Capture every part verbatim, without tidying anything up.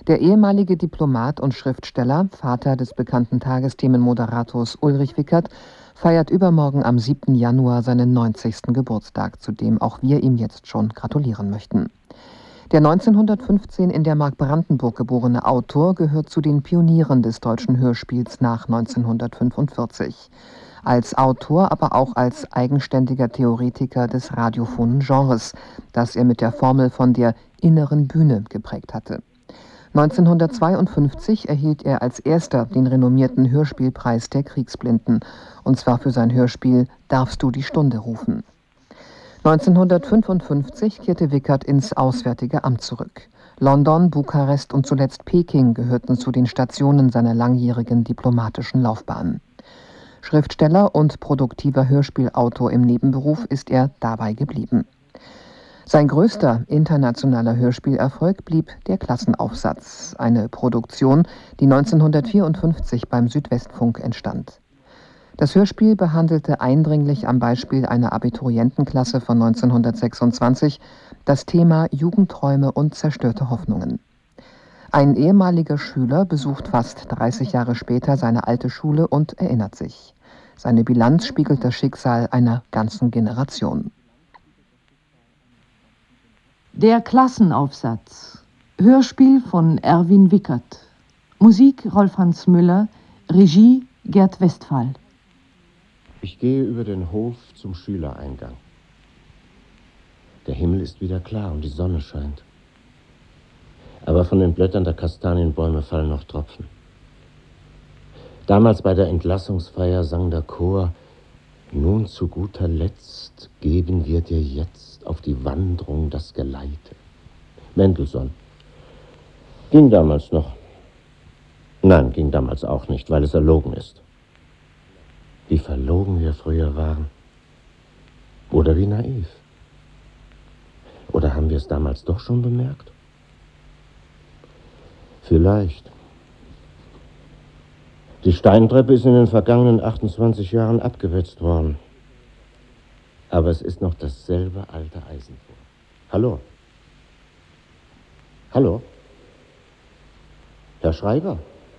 Der ehemalige Diplomat und Schriftsteller, Vater des bekannten Tagesthemenmoderators Ulrich Wickert, feiert übermorgen am siebten Januar seinen neunzigsten Geburtstag, zu dem auch wir ihm jetzt schon gratulieren möchten. Der neunzehnhundertfünfzehn in der Mark Brandenburg geborene Autor gehört zu den Pionieren des deutschen Hörspiels nach neunzehnhundertfünfundvierzig. Als Autor, aber auch als eigenständiger Theoretiker des radiophonen Genres, das er mit der Formel von der inneren Bühne geprägt hatte. neunzehnhundertzweiundfünfzig erhielt er als erster den renommierten Hörspielpreis der Kriegsblinden, und zwar für sein Hörspiel »Darfst du die Stunde rufen?«. neunzehnhundertfünfundfünfzig kehrte Wickert ins Auswärtige Amt zurück. London, Bukarest und zuletzt Peking gehörten zu den Stationen seiner langjährigen diplomatischen Laufbahn. Schriftsteller und produktiver Hörspielautor im Nebenberuf ist er dabei geblieben. Sein größter internationaler Hörspielerfolg blieb Der Klassenaufsatz, eine Produktion, die neunzehnhundertvierundfünfzig beim Südwestfunk entstand. Das Hörspiel behandelte eindringlich am Beispiel einer Abiturientenklasse von neunzehnhundertsechsundzwanzig das Thema Jugendträume und zerstörte Hoffnungen. Ein ehemaliger Schüler besucht fast dreißig Jahre später seine alte Schule und erinnert sich. Seine Bilanz spiegelt das Schicksal einer ganzen Generation. Der Klassenaufsatz. Hörspiel von Erwin Wickert. Musik Rolf-Hans Müller. Regie Gerd Westphal. Ich gehe über den Hof zum Schülereingang. Der Himmel ist wieder klar und die Sonne scheint. Aber von den Blättern der Kastanienbäume fallen noch Tropfen. Damals bei der Entlassungsfeier sang der Chor: Nun zu guter Letzt geben wir dir jetzt auf die Wanderung das Geleite. Mendelssohn. Ging damals noch. Nein, ging damals auch nicht, weil es erlogen ist. Wie verlogen wir früher waren. Oder wie naiv. Oder haben wir es damals doch schon bemerkt? Vielleicht. Die Steintreppe ist in den vergangenen achtundzwanzig Jahren abgewetzt worden. Aber es ist noch dasselbe alte Eisen vor. Hallo? Hallo? Herr Schreiber?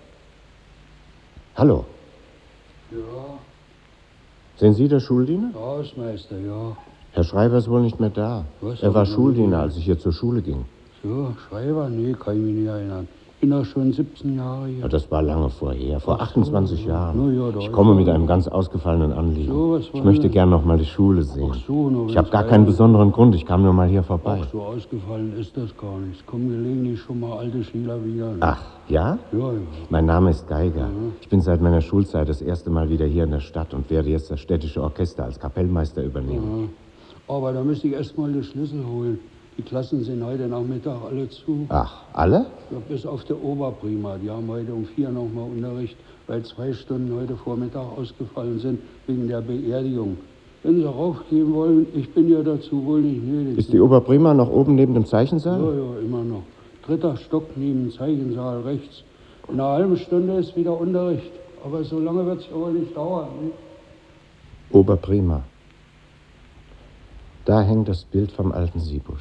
Hallo? Ja. Sind Sie der Schuldiener? Hausmeister, ja. Herr Schreiber ist wohl nicht mehr da. Was, er war aber Schuldiener, nicht? als ich hier zur Schule ging. So, Schreiber? Nee, kann ich mich nicht erinnern. Ich bin doch schon siebzehn Jahre hier. Ja, das war lange vorher, vor Ach so, achtundzwanzig ja. Jahren. Na ja, da ich ist komme er. mit einem ganz ausgefallenen Anliegen. So, was ich wollen möchte Sie? gern noch mal die Schule sehen. Ach so, nur ich wenn's habe gar heißt- keinen besonderen Grund, ich kam nur mal hier vorbei. Ach, so ausgefallen ist das gar nicht. Es kommen gelegentlich schon mal alte Schüler wieder. Ne? Ach, ja? Ja, ja. Mein Name ist Geiger. Ja. Ich bin seit meiner Schulzeit das erste Mal wieder hier in der Stadt und werde jetzt das städtische Orchester als Kapellmeister übernehmen. Ja. Aber da müsste ich erst mal den Schlüssel holen. Die Klassen sind heute Nachmittag alle zu. Ach, alle? Ja, bis auf der Oberprima. Die haben heute um vier noch mal Unterricht, weil zwei Stunden heute Vormittag ausgefallen sind wegen der Beerdigung. Wenn Sie raufgehen wollen, ich bin ja dazu wohl nicht nötig. Ist die Oberprima noch oben neben dem Zeichensaal? Ja, ja, immer noch. Dritter Stock neben dem Zeichensaal rechts. In einer halben Stunde ist wieder Unterricht. Aber so lange wird es ja wohl nicht dauern. Ne? Oberprima. Da hängt das Bild vom alten Siebusch.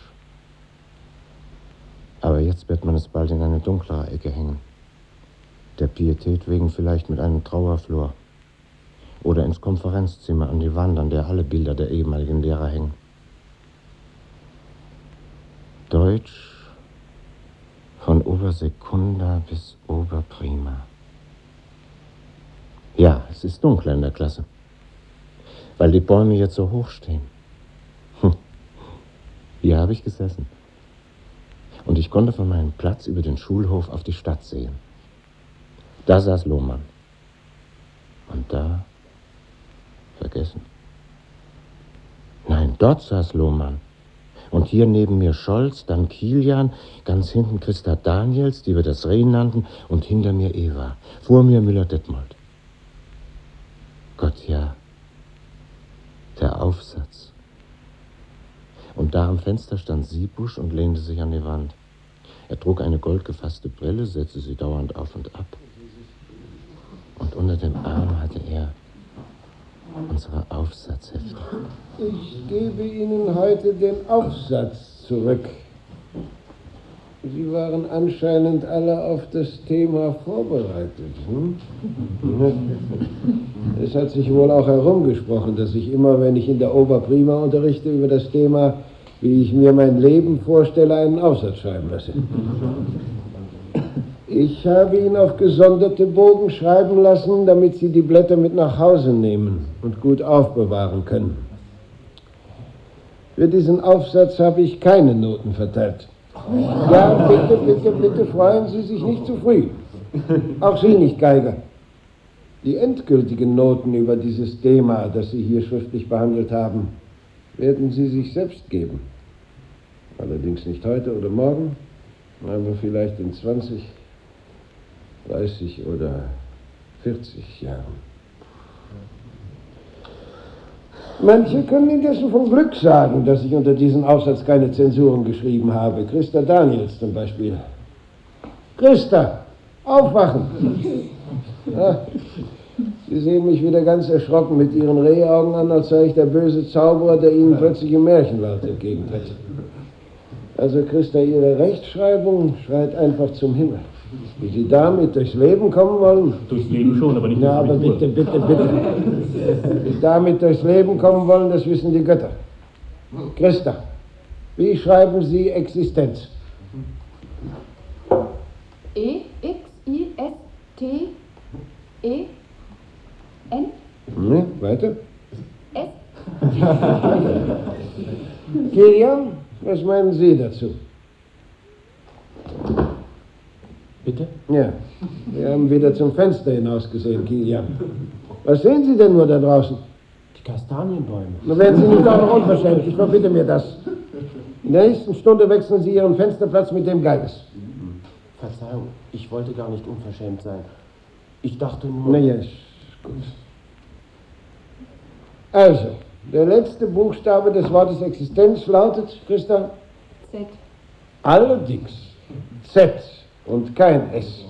Aber jetzt wird man es bald in eine dunklere Ecke hängen. Der Pietät wegen vielleicht mit einem Trauerflor. Oder ins Konferenzzimmer an die Wand, an der alle Bilder der ehemaligen Lehrer hängen. Deutsch von Obersekunda bis Oberprima. Ja, es ist dunkler in der Klasse, weil die Bäume jetzt so hoch stehen. Hm. Hier habe ich gesessen. Und ich konnte von meinem Platz über den Schulhof auf die Stadt sehen. Da saß Lohmann. Und da... vergessen. Nein, dort saß Lohmann. Und hier neben mir Scholz, dann Kilian, ganz hinten Christa Daniels, die wir das Reh nannten, und hinter mir Eva. Vor mir Müller-Detmold. Gott, ja. Der Aufsatz. Und da am Fenster stand Siebusch und lehnte sich an die Wand. Er trug eine goldgefasste Brille, setzte sie dauernd auf und ab. Und unter dem Arm hatte er unsere Aufsatzhefte. Ich gebe Ihnen heute den Aufsatz zurück. Sie waren anscheinend alle auf das Thema vorbereitet. Hm? Es hat sich wohl auch herumgesprochen, dass ich immer, wenn ich in der Oberprima unterrichte, über das Thema, wie ich mir mein Leben vorstelle, einen Aufsatz schreiben lasse. Ich habe ihn auf gesonderte Bogen schreiben lassen, damit Sie die Blätter mit nach Hause nehmen und gut aufbewahren können. Für diesen Aufsatz habe ich keine Noten verteilt. Ja, bitte, bitte, bitte freuen Sie sich nicht zu früh. Auch Sie nicht, Geiger. Die endgültigen Noten über dieses Thema, das Sie hier schriftlich behandelt haben, werden Sie sich selbst geben. Allerdings nicht heute oder morgen, aber vielleicht in zwanzig, dreißig oder vierzig Jahren. Manche können indessen vom Glück sagen, dass ich unter diesem Aufsatz keine Zensuren geschrieben habe. Christa Daniels zum Beispiel. Christa, aufwachen! Ja, Sie sehen mich wieder ganz erschrocken mit Ihren Rehaugen an, als sei ich der böse Zauberer, der Ihnen plötzlich im Märchenwald entgegentritt. Also Christa, Ihre Rechtschreibung schreit einfach zum Himmel. Wie Sie damit durchs Leben kommen wollen? Durchs Leben schon, aber nicht durchs Leben. Ja, aber bitte, bitte, bitte. Wie Sie damit durchs Leben kommen wollen, das wissen die Götter. Christa, wie schreiben Sie Existenz? E, X, I, S, T, E, N? Ne, weiter? S? Kilian, was meinen Sie dazu? Bitte? Ja, wir haben wieder zum Fenster hinausgesehen, Kilian. Was sehen Sie denn nur da draußen? Die Kastanienbäume. Nun werden Sie nicht auch noch unverschämt, ich verbitte mir das. In der nächsten Stunde wechseln Sie Ihren Fensterplatz mit dem Geiges. Verzeihung, ich wollte gar nicht unverschämt sein. Ich dachte nur... Na ja, ist gut. Also, der letzte Buchstabe des Wortes Existenz lautet, Christa? Z. Allerdings Z und kein S.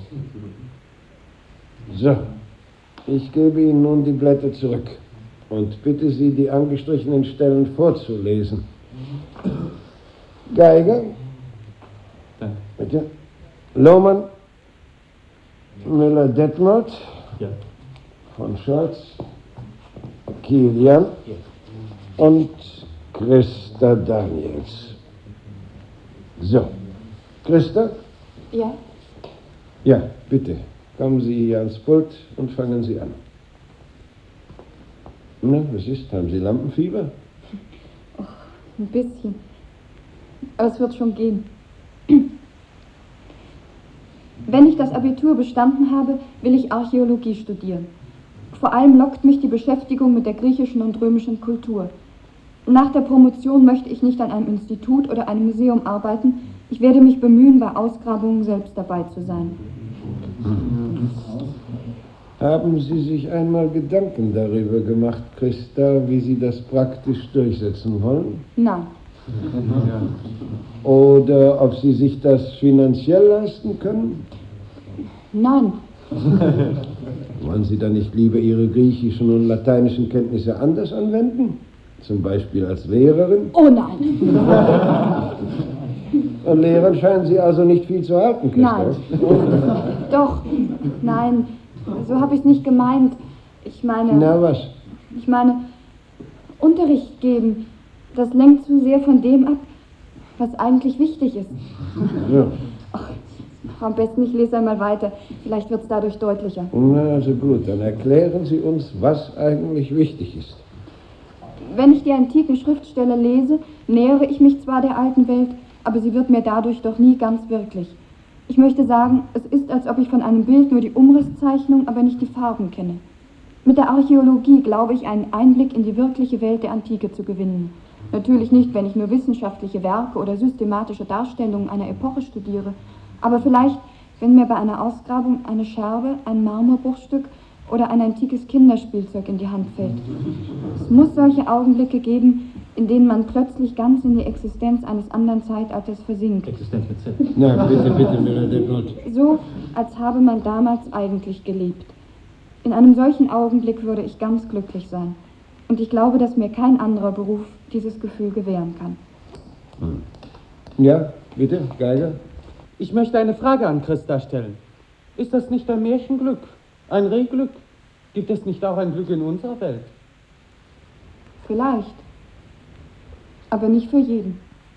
So, ich gebe Ihnen nun die Blätter zurück und bitte Sie, die angestrichenen Stellen vorzulesen. Geiger? Danke. Bitte. Lohmann? Müller-Detmold? Ja. Von Scholz? Kilian? Ja. Und Christa Daniels. So. Christa? Ja? Ja, bitte. Kommen Sie hier ans Pult und fangen Sie an. Na, was ist? Haben Sie Lampenfieber? Och, ein bisschen. Aber es wird schon gehen. Wenn ich das Abitur bestanden habe, will ich Archäologie studieren. Vor allem lockt mich die Beschäftigung mit der griechischen und römischen Kultur. Nach der Promotion möchte ich nicht an einem Institut oder einem Museum arbeiten. Ich werde mich bemühen, bei Ausgrabungen selbst dabei zu sein. Haben Sie sich einmal Gedanken darüber gemacht, Christa, wie Sie das praktisch durchsetzen wollen? Nein. Oder ob Sie sich das finanziell leisten können? Nein. Wollen Sie dann nicht lieber Ihre griechischen und lateinischen Kenntnisse anders anwenden? Zum Beispiel als Lehrerin? Oh nein. An Lehrern scheinen Sie also nicht viel zu halten, Christa. Nein. Doch. Nein. So habe ich es nicht gemeint. Ich meine... Na, was? Ich meine, Unterricht geben, das lenkt zu sehr von dem ab, was eigentlich wichtig ist. Ja. Ach, am besten ich lese einmal weiter. Vielleicht wird es dadurch deutlicher. Na, also gut, dann erklären Sie uns, was eigentlich wichtig ist. Wenn ich die antiken Schriftsteller lese, nähere ich mich zwar der alten Welt, aber sie wird mir dadurch doch nie ganz wirklich. Ich möchte sagen, es ist, als ob ich von einem Bild nur die Umrisszeichnung, aber nicht die Farben kenne. Mit der Archäologie glaube ich, einen Einblick in die wirkliche Welt der Antike zu gewinnen. Natürlich nicht, wenn ich nur wissenschaftliche Werke oder systematische Darstellungen einer Epoche studiere, aber vielleicht, wenn mir bei einer Ausgrabung eine Scherbe, ein Marmorbruchstück oder ein antikes Kinderspielzeug in die Hand fällt. Es muss solche Augenblicke geben, in denen man plötzlich ganz in die Existenz eines anderen Zeitalters versinkt. Existenz mit Z. Na, bitte, bitte, Müller-Detmold. So, als habe man damals eigentlich gelebt. In einem solchen Augenblick würde ich ganz glücklich sein. Und ich glaube, dass mir kein anderer Beruf dieses Gefühl gewähren kann. Ja, bitte, Geiger? Ich möchte eine Frage an Christa stellen. Ist das nicht ein Märchenglück? Ein Rehglück? Gibt es nicht auch ein Glück in unserer Welt? Vielleicht. Aber nicht für jeden.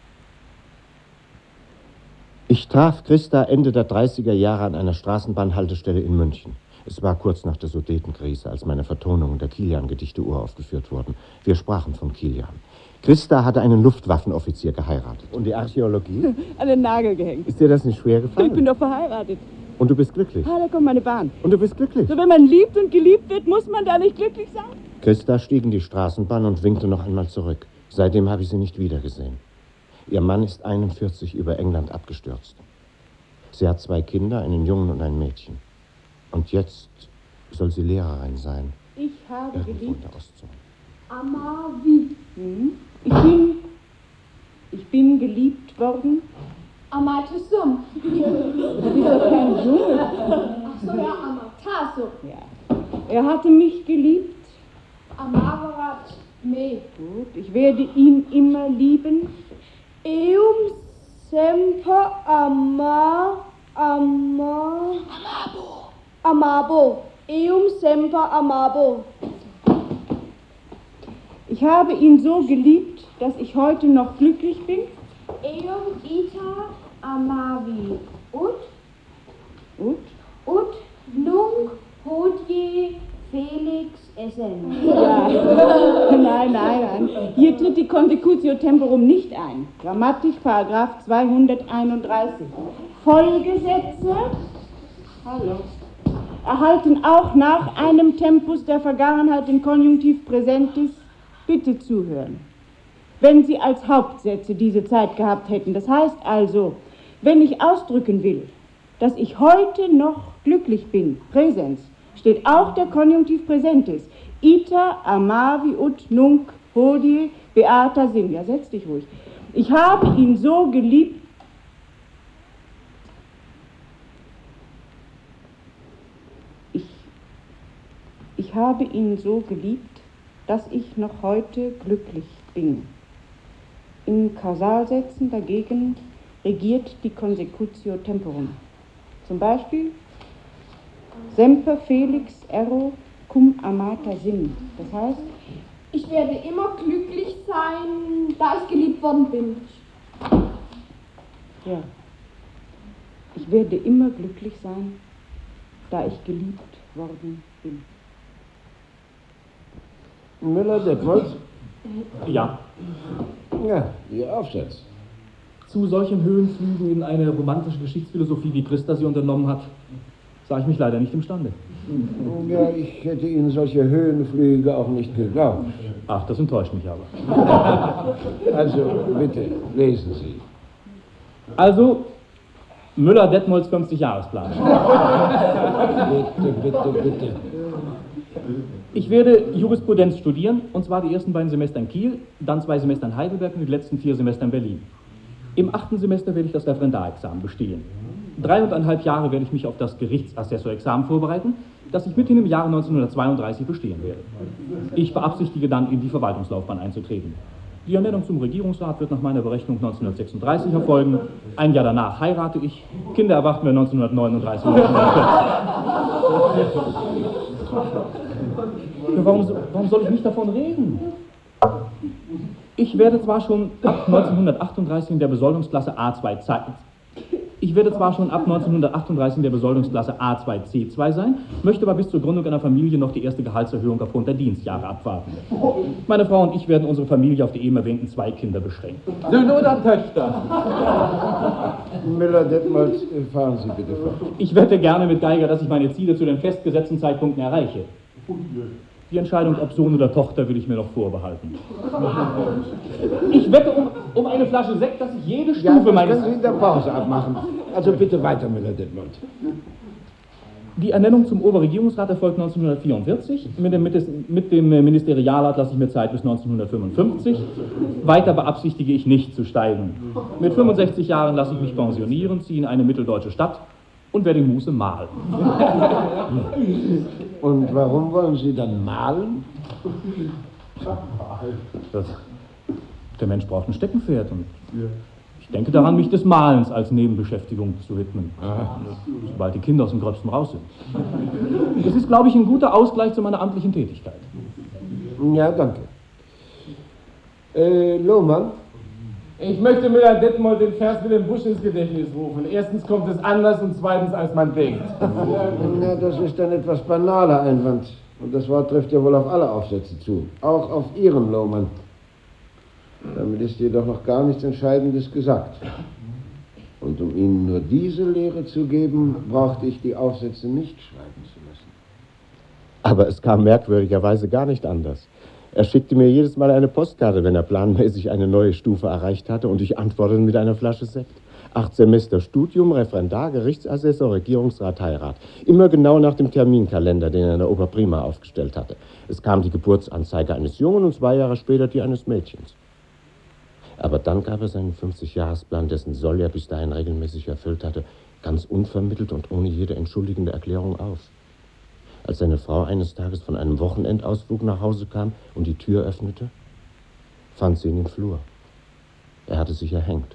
Ich traf Christa Ende der dreißiger Jahre an einer Straßenbahnhaltestelle in München. Es war kurz nach der Sudetenkrise, als meine Vertonungen der Kilian-Gedichte uraufgeführt wurden. Wir sprachen von Kilian. Christa hatte einen Luftwaffenoffizier geheiratet. Und die Archäologie? An den Nagel gehängt. Ist dir das nicht schwer gefallen? Ich bin doch verheiratet. Und du bist glücklich? Ah, da kommt meine Bahn. Und du bist glücklich? So, wenn man liebt und geliebt wird, muss man da nicht glücklich sein? Christa stieg in die Straßenbahn und winkte noch einmal zurück. Seitdem habe ich sie nicht wiedergesehen. Ihr Mann ist einundvierzig über England abgestürzt. Sie hat zwei Kinder, einen Jungen und ein Mädchen. Und jetzt soll sie Lehrerin sein. Ich habe Irgendwo in geliebt. der Ostzone. Amavi. Hm? Ich bin... Ich bin geliebt worden. Amatusum. Du bist doch kein Junge. Ach so, ja, Amatasu. Ja. Er hatte mich geliebt. Amavarat me. Gut, ich werde ihn immer lieben. Eum semper ama... ama... Amabo. Amabo. Eum semper amabo. Ich habe ihn so geliebt, dass ich heute noch glücklich bin. Eum ita amavi. Und? Und? Und nunc hodie Felix essen. Ja. Nein, nein, nein. Hier tritt die Consecutio Temporum nicht ein. Grammatik, Paragraph zweihunderteinunddreißig. Folgesätze Hallo. erhalten auch nach einem Tempus der Vergangenheit den Konjunktiv Präsentis. Bitte zuhören. Wenn Sie als Hauptsätze diese Zeit gehabt hätten, das heißt also, wenn ich ausdrücken will, dass ich heute noch glücklich bin, Präsens, steht auch der Konjunktiv Präsentis. Ita amavi ut nunc hodie beata sim. Ja, setz dich ruhig. Ich habe ihn so geliebt. Ich, ich habe ihn so geliebt, dass ich noch heute glücklich bin. In Kausalsätzen dagegen regiert die Consecutio Temporum. Zum Beispiel Semper Felix erro cum amata sim. Das heißt, Ich werde immer glücklich sein, da ich geliebt worden bin. ja, ich werde immer glücklich sein, da ich geliebt worden bin. Müller-Detmold? Ja. Ja, Ihr Aufsatz. Zu solchen Höhenflügen in eine romantische Geschichtsphilosophie, wie Christa sie unternommen hat, sah ich mich leider nicht imstande. Ja, ich hätte Ihnen solche Höhenflüge auch nicht geglaubt. Ach, das enttäuscht mich aber. Also, bitte, lesen Sie. Also, Müller-Detmolds fünfzig-Jahresplan. Bitte, bitte, bitte. Ich werde Jurisprudenz studieren, und zwar die ersten beiden Semester in Kiel, dann zwei Semester in Heidelberg und die letzten vier Semester in Berlin. Im achten Semester werde ich das Referendarexamen bestehen. Dreieinhalb Jahre werde ich mich auf das Gerichtsassessorexamen vorbereiten, das ich mithin im Jahre neunzehnhundertzweiunddreißig bestehen werde. Ich beabsichtige dann, in die Verwaltungslaufbahn einzutreten. Die Ernennung zum Regierungsrat wird nach meiner Berechnung neunzehnhundertsechsunddreißig erfolgen. Ein Jahr danach heirate ich. Kinder erwarten wir neunzehnhundertneununddreißig. Ja, warum, warum soll ich nicht davon reden? Ich werde zwar schon ab neunzehnhundertachtunddreißig in der Besoldungsklasse A zwei C Ich werde zwar schon ab neunzehnhundertachtunddreißig in der Besoldungsklasse A zwei C zwei sein, möchte aber bis zur Gründung einer Familie noch die erste Gehaltserhöhung aufgrund der Dienstjahre abwarten. Meine Frau und ich werden unsere Familie auf die eben erwähnten zwei Kinder beschränken. Söhne oder Töchter? Müller-Detmold, fahren Sie bitte fort. Ich wette gerne mit Geiger, dass ich meine Ziele zu den festgesetzten Zeitpunkten erreiche. Die Entscheidung, ob Sohn oder Tochter, will ich mir noch vorbehalten. Ich wette um, um eine Flasche Sekt, dass ich jede Stufe Ja, das meines... können Sie in der Pause abmachen. Also bitte weiter, Müller-Detmold. Die Ernennung zum Oberregierungsrat erfolgt neunzehnhundertvierundvierzig. Mit dem, mit dem Ministerialrat lasse ich mir Zeit bis neunzehnhundertfünfundfünfzig. Weiter beabsichtige ich nicht zu steigen. Mit fünfundsechzig Jahren lasse ich mich pensionieren, ziehe in eine mitteldeutsche Stadt und werde in Muße malen. Und warum wollen Sie dann malen? Das, der Mensch braucht ein Steckenpferd und Ich denke daran, mich des Malens als Nebenbeschäftigung zu widmen, sobald die Kinder aus dem Gröbsten raus sind. Das ist, glaube ich, ein guter Ausgleich zu meiner amtlichen Tätigkeit. Ja, danke. Äh, Lohmann? Ich möchte Müller-Detmold den Vers mit dem Busch ins Gedächtnis rufen. Erstens kommt es anders und zweitens, als man denkt. Ja, das ist ein etwas banaler Einwand. Und das Wort trifft ja wohl auf alle Aufsätze zu. Auch auf Ihren, Lohmann. Damit ist jedoch noch gar nichts Entscheidendes gesagt. Und um Ihnen nur diese Lehre zu geben, brauchte ich die Aufsätze nicht schreiben zu lassen. Aber es kam merkwürdigerweise gar nicht anders. Er schickte mir jedes Mal eine Postkarte, wenn er planmäßig eine neue Stufe erreicht hatte, und ich antwortete mit einer Flasche Sekt. Acht Semester Studium, Referendar, Gerichtsassessor, Regierungsrat, Heirat. Immer genau nach dem Terminkalender, den er in der Oberprima aufgestellt hatte. Es kam die Geburtsanzeige eines Jungen und zwei Jahre später die eines Mädchens. Aber dann gab er seinen fünfzig-Jahresplan, dessen Soll er bis dahin regelmäßig erfüllt hatte, ganz unvermittelt und ohne jede entschuldigende Erklärung auf. Als seine Frau eines Tages von einem Wochenendausflug nach Hause kam und die Tür öffnete, fand sie ihn im Flur. Er hatte sich erhängt.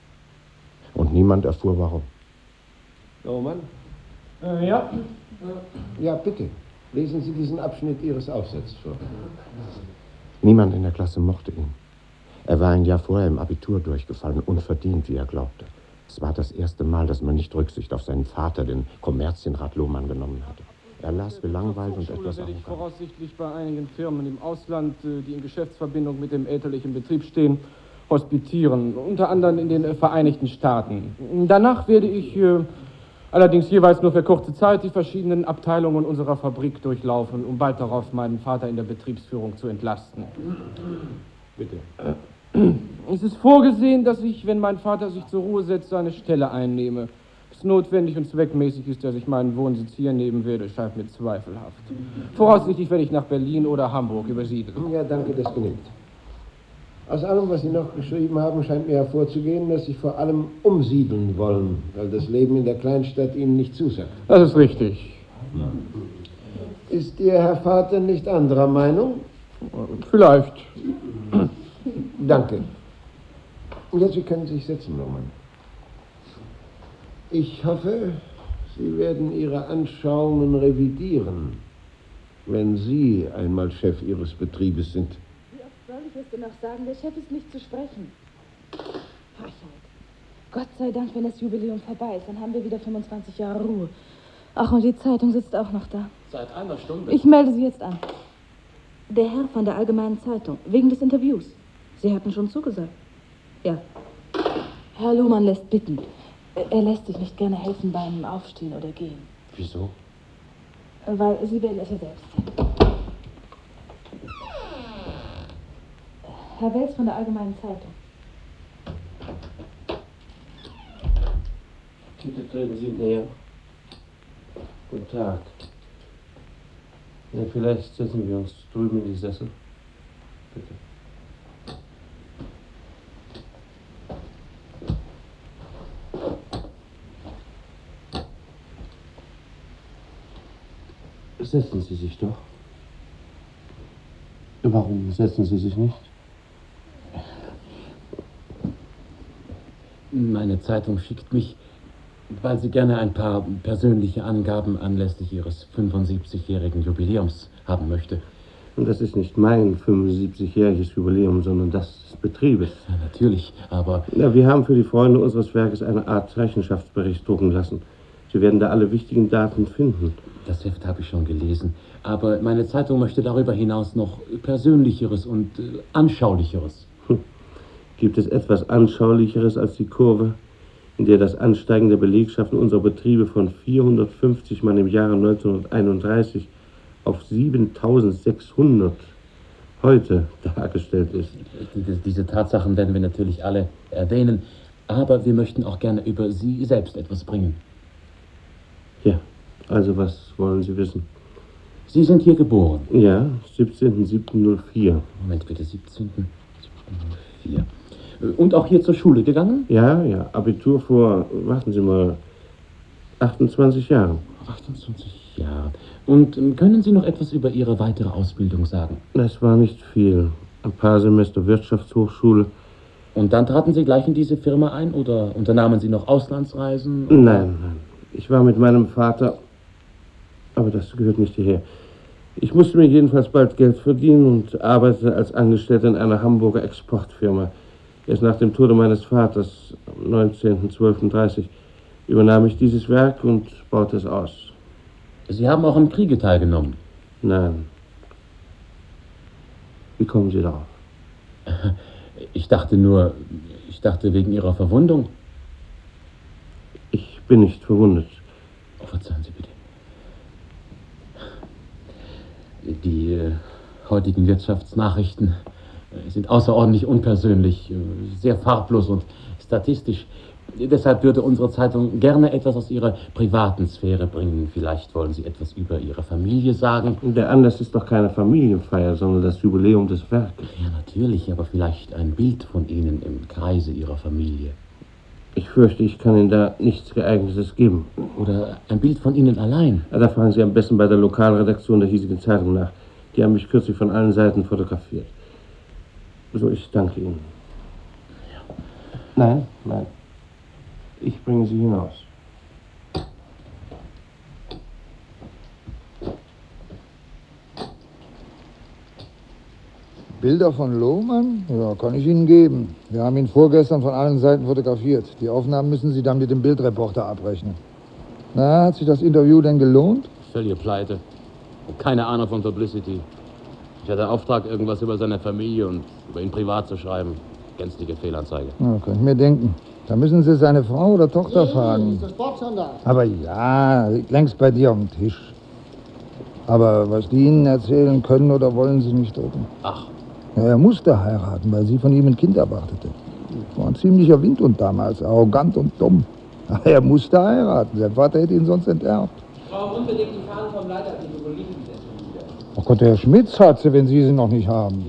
Und niemand erfuhr, warum. Lohmann? Äh, ja? Ja, bitte. Lesen Sie diesen Abschnitt Ihres Aufsatzes vor. Niemand in der Klasse mochte ihn. Er war ein Jahr vorher im Abitur durchgefallen, unverdient, wie er glaubte. Es war das erste Mal, dass man nicht Rücksicht auf seinen Vater, den Kommerzienrat Lohmann, genommen hatte. Er las gelangweilt und etwas werde ich arrogant. voraussichtlich bei einigen Firmen im Ausland, die in Geschäftsverbindung mit dem elterlichen Betrieb stehen, hospitieren, unter anderem in den Vereinigten Staaten. Danach werde ich äh, allerdings jeweils nur für kurze Zeit die verschiedenen Abteilungen unserer Fabrik durchlaufen, um bald darauf meinen Vater in der Betriebsführung zu entlasten. Bitte. Es ist vorgesehen, dass ich, wenn mein Vater sich zur Ruhe setzt, seine Stelle einnehme. Es notwendig und zweckmäßig ist, dass ich meinen Wohnsitz hier nehmen werde, scheint mir zweifelhaft. Voraussichtlich werde ich nach Berlin oder Hamburg übersiedeln. Ja, danke, das genügt. Aus allem, was Sie noch geschrieben haben, scheint mir hervorzugehen, dass Sie vor allem umsiedeln wollen, weil das Leben in der Kleinstadt Ihnen nicht zusagt. Das ist richtig. Ist Ihr Herr Vater nicht anderer Meinung? Vielleicht. Danke. Jetzt, Sie können sich setzen, Lohmann. Ich hoffe, Sie werden Ihre Anschauungen revidieren, wenn Sie einmal Chef Ihres Betriebes sind. Wie oft soll ich es denn noch sagen? Der Chef ist nicht zu sprechen. Frechheit. Gott sei Dank, wenn das Jubiläum vorbei ist, dann haben wir wieder fünfundzwanzig Jahre Ruhe. Ach, und die Zeitung sitzt auch noch da. Seit einer Stunde. Ich melde sie jetzt an. Der Herr von der Allgemeinen Zeitung, wegen des Interviews. Sie hatten schon zugesagt. Ja. Herr Lohmann lässt bitten. Er lässt sich nicht gerne helfen beim Aufstehen oder Gehen. Wieso? Weil Sie werden es ja selbst sehen. Herr Wels von der Allgemeinen Zeitung. Bitte treten Sie näher. Guten Tag. Ja, vielleicht setzen wir uns drüben in die Sessel. Bitte. Setzen Sie sich doch. Warum setzen Sie sich nicht? Meine Zeitung schickt mich, weil sie gerne ein paar persönliche Angaben anlässlich ihres fünfundsiebzigjährigen Jubiläums haben möchte. Und das ist nicht mein fünfundsiebzigjähriges Jubiläum, sondern das des Betriebes. Ja, natürlich, aber... Ja, wir haben für die Freunde unseres Werkes eine Art Rechenschaftsbericht drucken lassen. Sie werden da alle wichtigen Daten finden. Das Heft habe ich schon gelesen. Aber meine Zeitung möchte darüber hinaus noch Persönlicheres und äh, Anschaulicheres. Hm. Gibt es etwas Anschaulicheres als die Kurve, in der das Ansteigen der Belegschaften unserer Betriebe von vierhundertfünfzig Mann im Jahre neunzehnhunderteinunddreißig auf siebentausendsechshundert heute dargestellt ist? Diese, diese Tatsachen werden wir natürlich alle erwähnen, aber wir möchten auch gerne über Sie selbst etwas bringen. Ja, also was wollen Sie wissen? Sie sind hier geboren? Ja, siebzehnten siebten null vier. Moment bitte, siebzehnten siebten null vier. Und auch hier zur Schule gegangen? Ja, ja, Abitur vor, warten Sie mal, achtundzwanzig Jahren. achtundzwanzig Jahre. Und können Sie noch etwas über Ihre weitere Ausbildung sagen? Das war nicht viel. Ein paar Semester Wirtschaftshochschule, Und dann traten Sie gleich in diese Firma ein oder unternahmen Sie noch Auslandsreisen? Oder? Nein, nein. Ich war mit meinem Vater, aber das gehört nicht hierher. Ich musste mir jedenfalls bald Geld verdienen und arbeitete als Angestellter in einer Hamburger Exportfirma. Erst nach dem Tode meines Vaters, am neunzehnten zwölften dreißig, übernahm ich dieses Werk und baute es aus. Sie haben auch im Kriege teilgenommen? Nein. Wie kommen Sie darauf? Ich dachte nur, ich dachte wegen Ihrer Verwundung. Ich bin nicht verwundet. Oh, verzeihen Sie bitte. Die äh, heutigen Wirtschaftsnachrichten äh, sind außerordentlich unpersönlich, äh, sehr farblos und statistisch. Deshalb würde unsere Zeitung gerne etwas aus Ihrer privaten Sphäre bringen. Vielleicht wollen Sie etwas über Ihre Familie sagen. Der Anlass ist doch keine Familienfeier, sondern das Jubiläum des Werkes. Ja, natürlich, aber vielleicht ein Bild von Ihnen im Kreise Ihrer Familie. Ich fürchte, ich kann Ihnen da nichts Geeignetes geben. Oder ein Bild von Ihnen allein. Ja, da fragen Sie am besten bei der Lokalredaktion der hiesigen Zeitung nach. Die haben mich kürzlich von allen Seiten fotografiert. So, ich danke Ihnen. Ja. Nein, nein. Ich bringe Sie hinaus. Bilder von Lohmann? Ja, kann ich Ihnen geben. Wir haben ihn vorgestern von allen Seiten fotografiert. Die Aufnahmen müssen Sie dann mit dem Bildreporter abrechnen. Na, hat sich das Interview denn gelohnt? Völlige Pleite. Keine Ahnung von Publicity. Ich hatte Auftrag, irgendwas über seine Familie und über ihn privat zu schreiben. Gänzliche Fehlanzeige. Ja, kann ich mir denken. Da müssen Sie seine Frau oder Tochter fragen. Aber ja, liegt längst bei dir auf dem Tisch. Aber was die Ihnen erzählen können oder wollen Sie nicht drücken. Ach. Ja, er musste heiraten, weil sie von ihm ein Kind erwartete. War ein ziemlicher Windhund damals, arrogant und dumm. Aber er musste heiraten. Sein Vater hätte ihn sonst enterbt. Ich brauche unbedingt die Fahnen vom Leiterarchiv. Wo liegen die denn schon wieder? Ach Gott, der Herr Schmitz hat sie, wenn Sie sie noch nicht haben.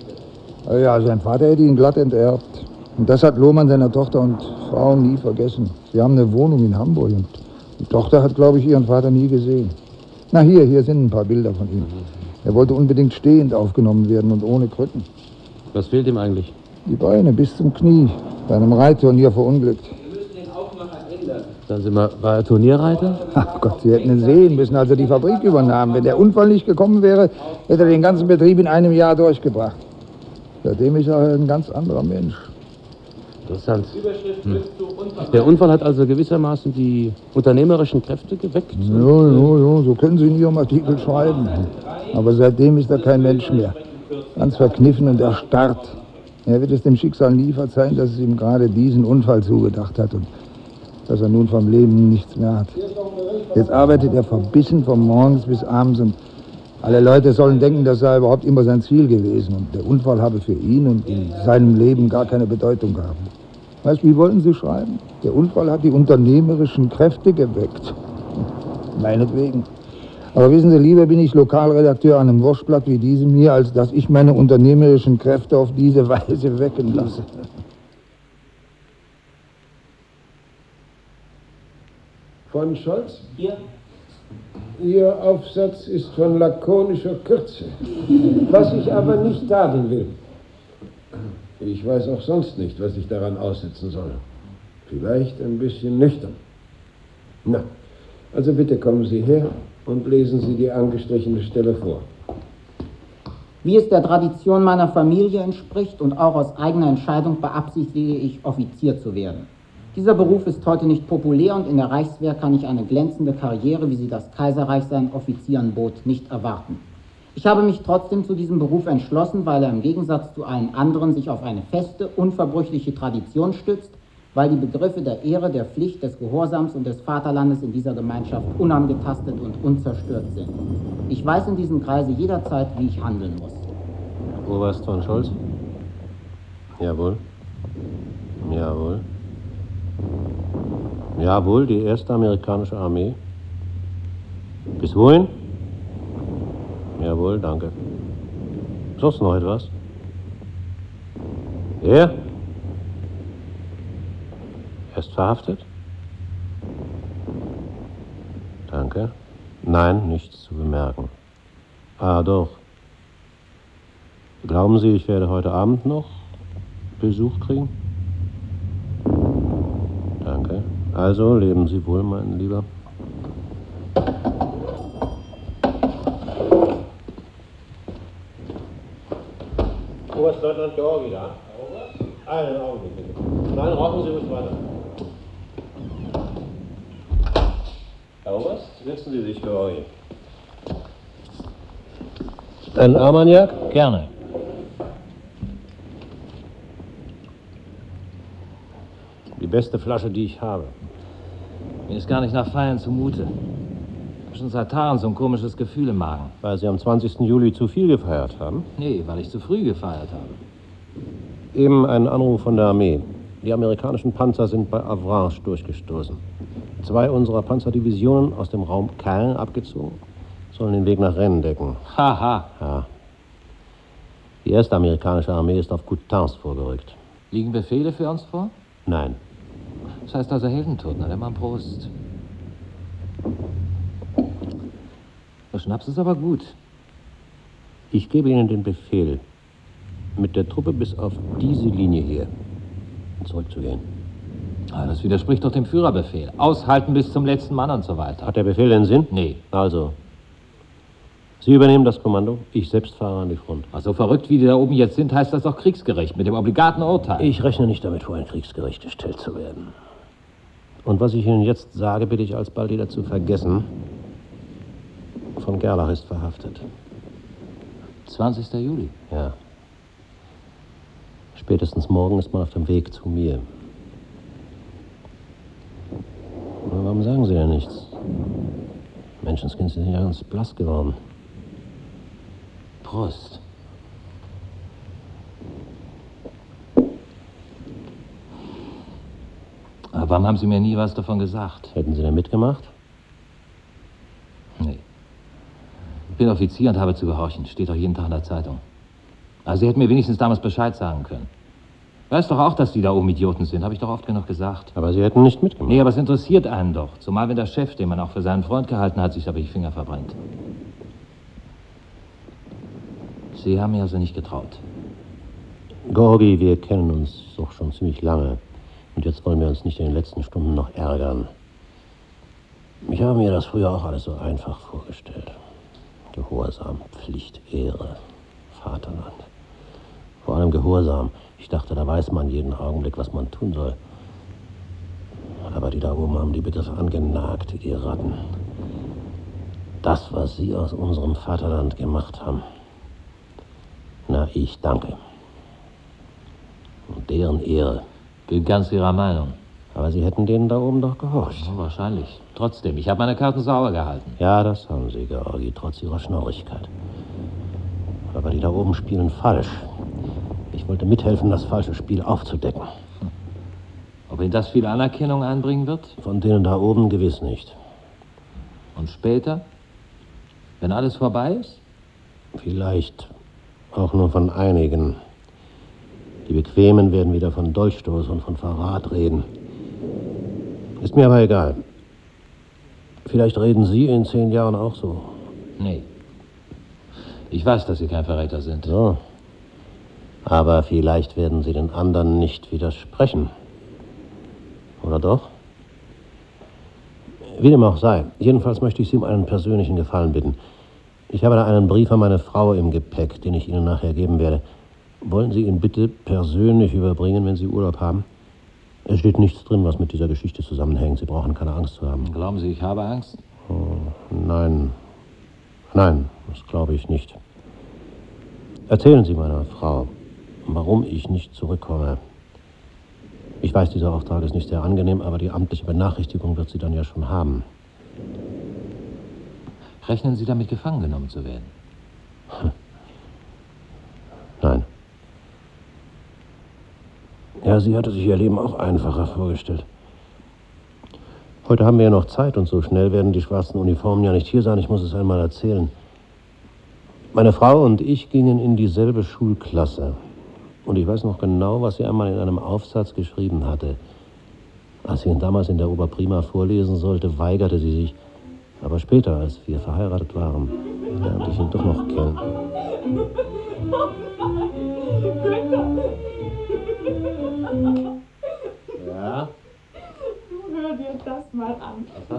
Ja, sein Vater hätte ihn glatt enterbt. Und das hat Lohmann seiner Tochter und Frau nie vergessen. Sie haben eine Wohnung in Hamburg und die Tochter hat, glaube ich, ihren Vater nie gesehen. Na, hier, hier sind ein paar Bilder von ihm. Er wollte unbedingt stehend aufgenommen werden und ohne Krücken. Was fehlt ihm eigentlich? Die Beine bis zum Knie. Bei einem Reitturnier verunglückt. Wir müssen den Aufmacher ändern. Sagen Sie mal, war er Turnierreiter? Ach Gott, Sie hätten ihn sehen müssen, als er die Fabrik übernahm. Wenn der Unfall nicht gekommen wäre, hätte er den ganzen Betrieb in einem Jahr durchgebracht. Seitdem ist er ein ganz anderer Mensch. Interessant. Hm. Der Unfall hat also gewissermaßen die unternehmerischen Kräfte geweckt? Ja, ja, ja, so können Sie in Ihrem Artikel schreiben. Aber seitdem ist er kein Mensch mehr. Ganz verkniffen und erstarrt. Er wird es dem Schicksal nie verzeihen, dass es ihm gerade diesen Unfall zugedacht hat und dass er nun vom Leben nichts mehr hat. Jetzt arbeitet er verbissen von morgens bis abends und alle Leute sollen denken, das sei überhaupt immer sein Ziel gewesen und der Unfall habe für ihn und in seinem Leben gar keine Bedeutung gehabt. Weißt du, wie wollten Sie schreiben? Der Unfall hat die unternehmerischen Kräfte geweckt. Meinetwegen. Aber wissen Sie, lieber bin ich Lokalredakteur an einem Wurstblatt wie diesem hier, als dass ich meine unternehmerischen Kräfte auf diese Weise wecken lasse. Von Scholz? Hier. Ihr Aufsatz ist von lakonischer Kürze, was ich aber nicht tadeln will. Ich weiß auch sonst nicht, was ich daran aussetzen soll. Vielleicht ein bisschen nüchtern. Na, also bitte kommen Sie her und lesen Sie die angestrichene Stelle vor. Wie es der Tradition meiner Familie entspricht und auch aus eigener Entscheidung beabsichtige ich, Offizier zu werden. Dieser Beruf ist heute nicht populär und in der Reichswehr kann ich eine glänzende Karriere, wie sie das Kaiserreich seinen Offizieren bot, nicht erwarten. Ich habe mich trotzdem zu diesem Beruf entschlossen, weil er im Gegensatz zu allen anderen sich auf eine feste, unverbrüchliche Tradition stützt, weil die Begriffe der Ehre, der Pflicht, des Gehorsams und des Vaterlandes in dieser Gemeinschaft unangetastet und unzerstört sind. Ich weiß in diesem Kreise jederzeit, wie ich handeln muss. Oberst von Scholz? Jawohl. Jawohl. Jawohl, die erste amerikanische Armee. Bis wohin? Jawohl, danke. Sonst noch etwas? Er? Er ist verhaftet? Danke. Nein, nichts zu bemerken. Ah, doch. Glauben Sie, ich werde heute Abend noch Besuch kriegen? Danke. Also, leben Sie wohl, mein Lieber. Oberstleutnant Georgi da. Einen Augenblick, bitte. Nein, rauchen Sie ruhig weiter. Herr Oberst, setzen Sie sich, Georgi. Ein Armagnac? Gerne. Die beste Flasche, die ich habe. Mir ist gar nicht nach Feiern zumute. Ich habe schon seit Tagen so ein komisches Gefühl im Magen. Weil Sie am zwanzigsten Juli zu viel gefeiert haben? Nee, weil ich zu früh gefeiert habe. Eben ein Anruf von der Armee. Die amerikanischen Panzer sind bei Avranches durchgestoßen. Zwei unserer Panzerdivisionen aus dem Raum Caen abgezogen, sollen den Weg nach Rennes decken. Haha. Ja. Die erste amerikanische Armee ist auf Coutances vorgerückt. Liegen Befehle für uns vor? Nein. Das heißt also Heldentod, na der Mann Prost. Der Schnaps ist aber gut. Ich gebe Ihnen den Befehl, mit der Truppe bis auf diese Linie hier zurückzugehen. Ah, das widerspricht doch dem Führerbefehl. Aushalten bis zum letzten Mann und so weiter. Hat der Befehl den Sinn? Nee. Also, Sie übernehmen das Kommando, ich selbst fahre an die Front. Ach, so verrückt wie die da oben jetzt sind, heißt das doch kriegsgerecht, mit dem obligaten Urteil. Ich rechne nicht damit, vor ein Kriegsgericht gestellt zu werden. Und was ich Ihnen jetzt sage, bitte ich alsbald wieder zu vergessen. Von Gerlach ist verhaftet. zwanzigsten Juli? Ja. Spätestens morgen ist man auf dem Weg zu mir. Aber warum sagen Sie denn nichts? Menschenskind, Sie sind ja ganz blass geworden. Prost. Aber warum haben Sie mir nie was davon gesagt? Hätten Sie denn mitgemacht? Nee. Ich bin Offizier und habe zu gehorchen. Steht doch jeden Tag in der Zeitung. Also Sie hätten mir wenigstens damals Bescheid sagen können. Weiß doch auch, dass die da oben Idioten sind. Habe ich doch oft genug gesagt. Aber Sie hätten nicht mitgemacht. Nee, aber es interessiert einen doch. Zumal wenn der Chef, den man auch für seinen Freund gehalten hat, sich dabei die Finger verbrennt. Sie haben mir also nicht getraut. Georgi, wir kennen uns doch schon ziemlich lange. Und jetzt wollen wir uns nicht in den letzten Stunden noch ärgern. Ich habe mir das früher auch alles so einfach vorgestellt. Gehorsam, Pflicht, Ehre, Vaterland. Vor allem Gehorsam. Ich dachte, da weiß man jeden Augenblick, was man tun soll. Aber die da oben haben die Begriffe angenagt, wie die Ratten. Das, was Sie aus unserem Vaterland gemacht haben. Na, ich danke. Und deren Ehre. Bin ganz Ihrer Meinung. Aber Sie hätten denen da oben doch gehorcht. Ja, wahrscheinlich. Trotzdem, ich habe meine Karten sauber gehalten. Ja, das haben Sie, Georgi, trotz Ihrer Schnorrigkeit. Aber die da oben spielen falsch. Ich wollte mithelfen, das falsche Spiel aufzudecken. Hm. Ob Ihnen das viel Anerkennung einbringen wird? Von denen da oben gewiss nicht. Und später? Wenn alles vorbei ist? Vielleicht auch nur von einigen. Die Bequemen werden wieder von Dolchstoß und von Verrat reden. Ist mir aber egal. Vielleicht reden Sie in zehn Jahren auch so. Nee. Ich weiß, dass Sie kein Verräter sind. So. Aber vielleicht werden Sie den anderen nicht widersprechen. Oder doch? Wie dem auch sei. Jedenfalls möchte ich Sie um einen persönlichen Gefallen bitten. Ich habe da einen Brief an meine Frau im Gepäck, den ich Ihnen nachher geben werde. Wollen Sie ihn bitte persönlich überbringen, wenn Sie Urlaub haben? Es steht nichts drin, was mit dieser Geschichte zusammenhängt. Sie brauchen keine Angst zu haben. Glauben Sie, ich habe Angst? Oh, nein. Nein, das glaube ich nicht. Erzählen Sie meiner Frau, warum ich nicht zurückkomme. Ich weiß, dieser Auftrag ist nicht sehr angenehm, aber die amtliche Benachrichtigung wird sie dann ja schon haben. Rechnen Sie damit, gefangen genommen zu werden? Nein. Ja, sie hatte sich ihr Leben auch einfacher vorgestellt. Heute haben wir ja noch Zeit und so schnell werden die schwarzen Uniformen ja nicht hier sein. Ich muss es einmal erzählen. Meine Frau und ich gingen in dieselbe Schulklasse. Und ich weiß noch genau, was sie einmal in einem Aufsatz geschrieben hatte. Als sie ihn damals in der Oberprima vorlesen sollte, weigerte sie sich. Aber später, als wir verheiratet waren, lernte ich ihn doch noch kennen.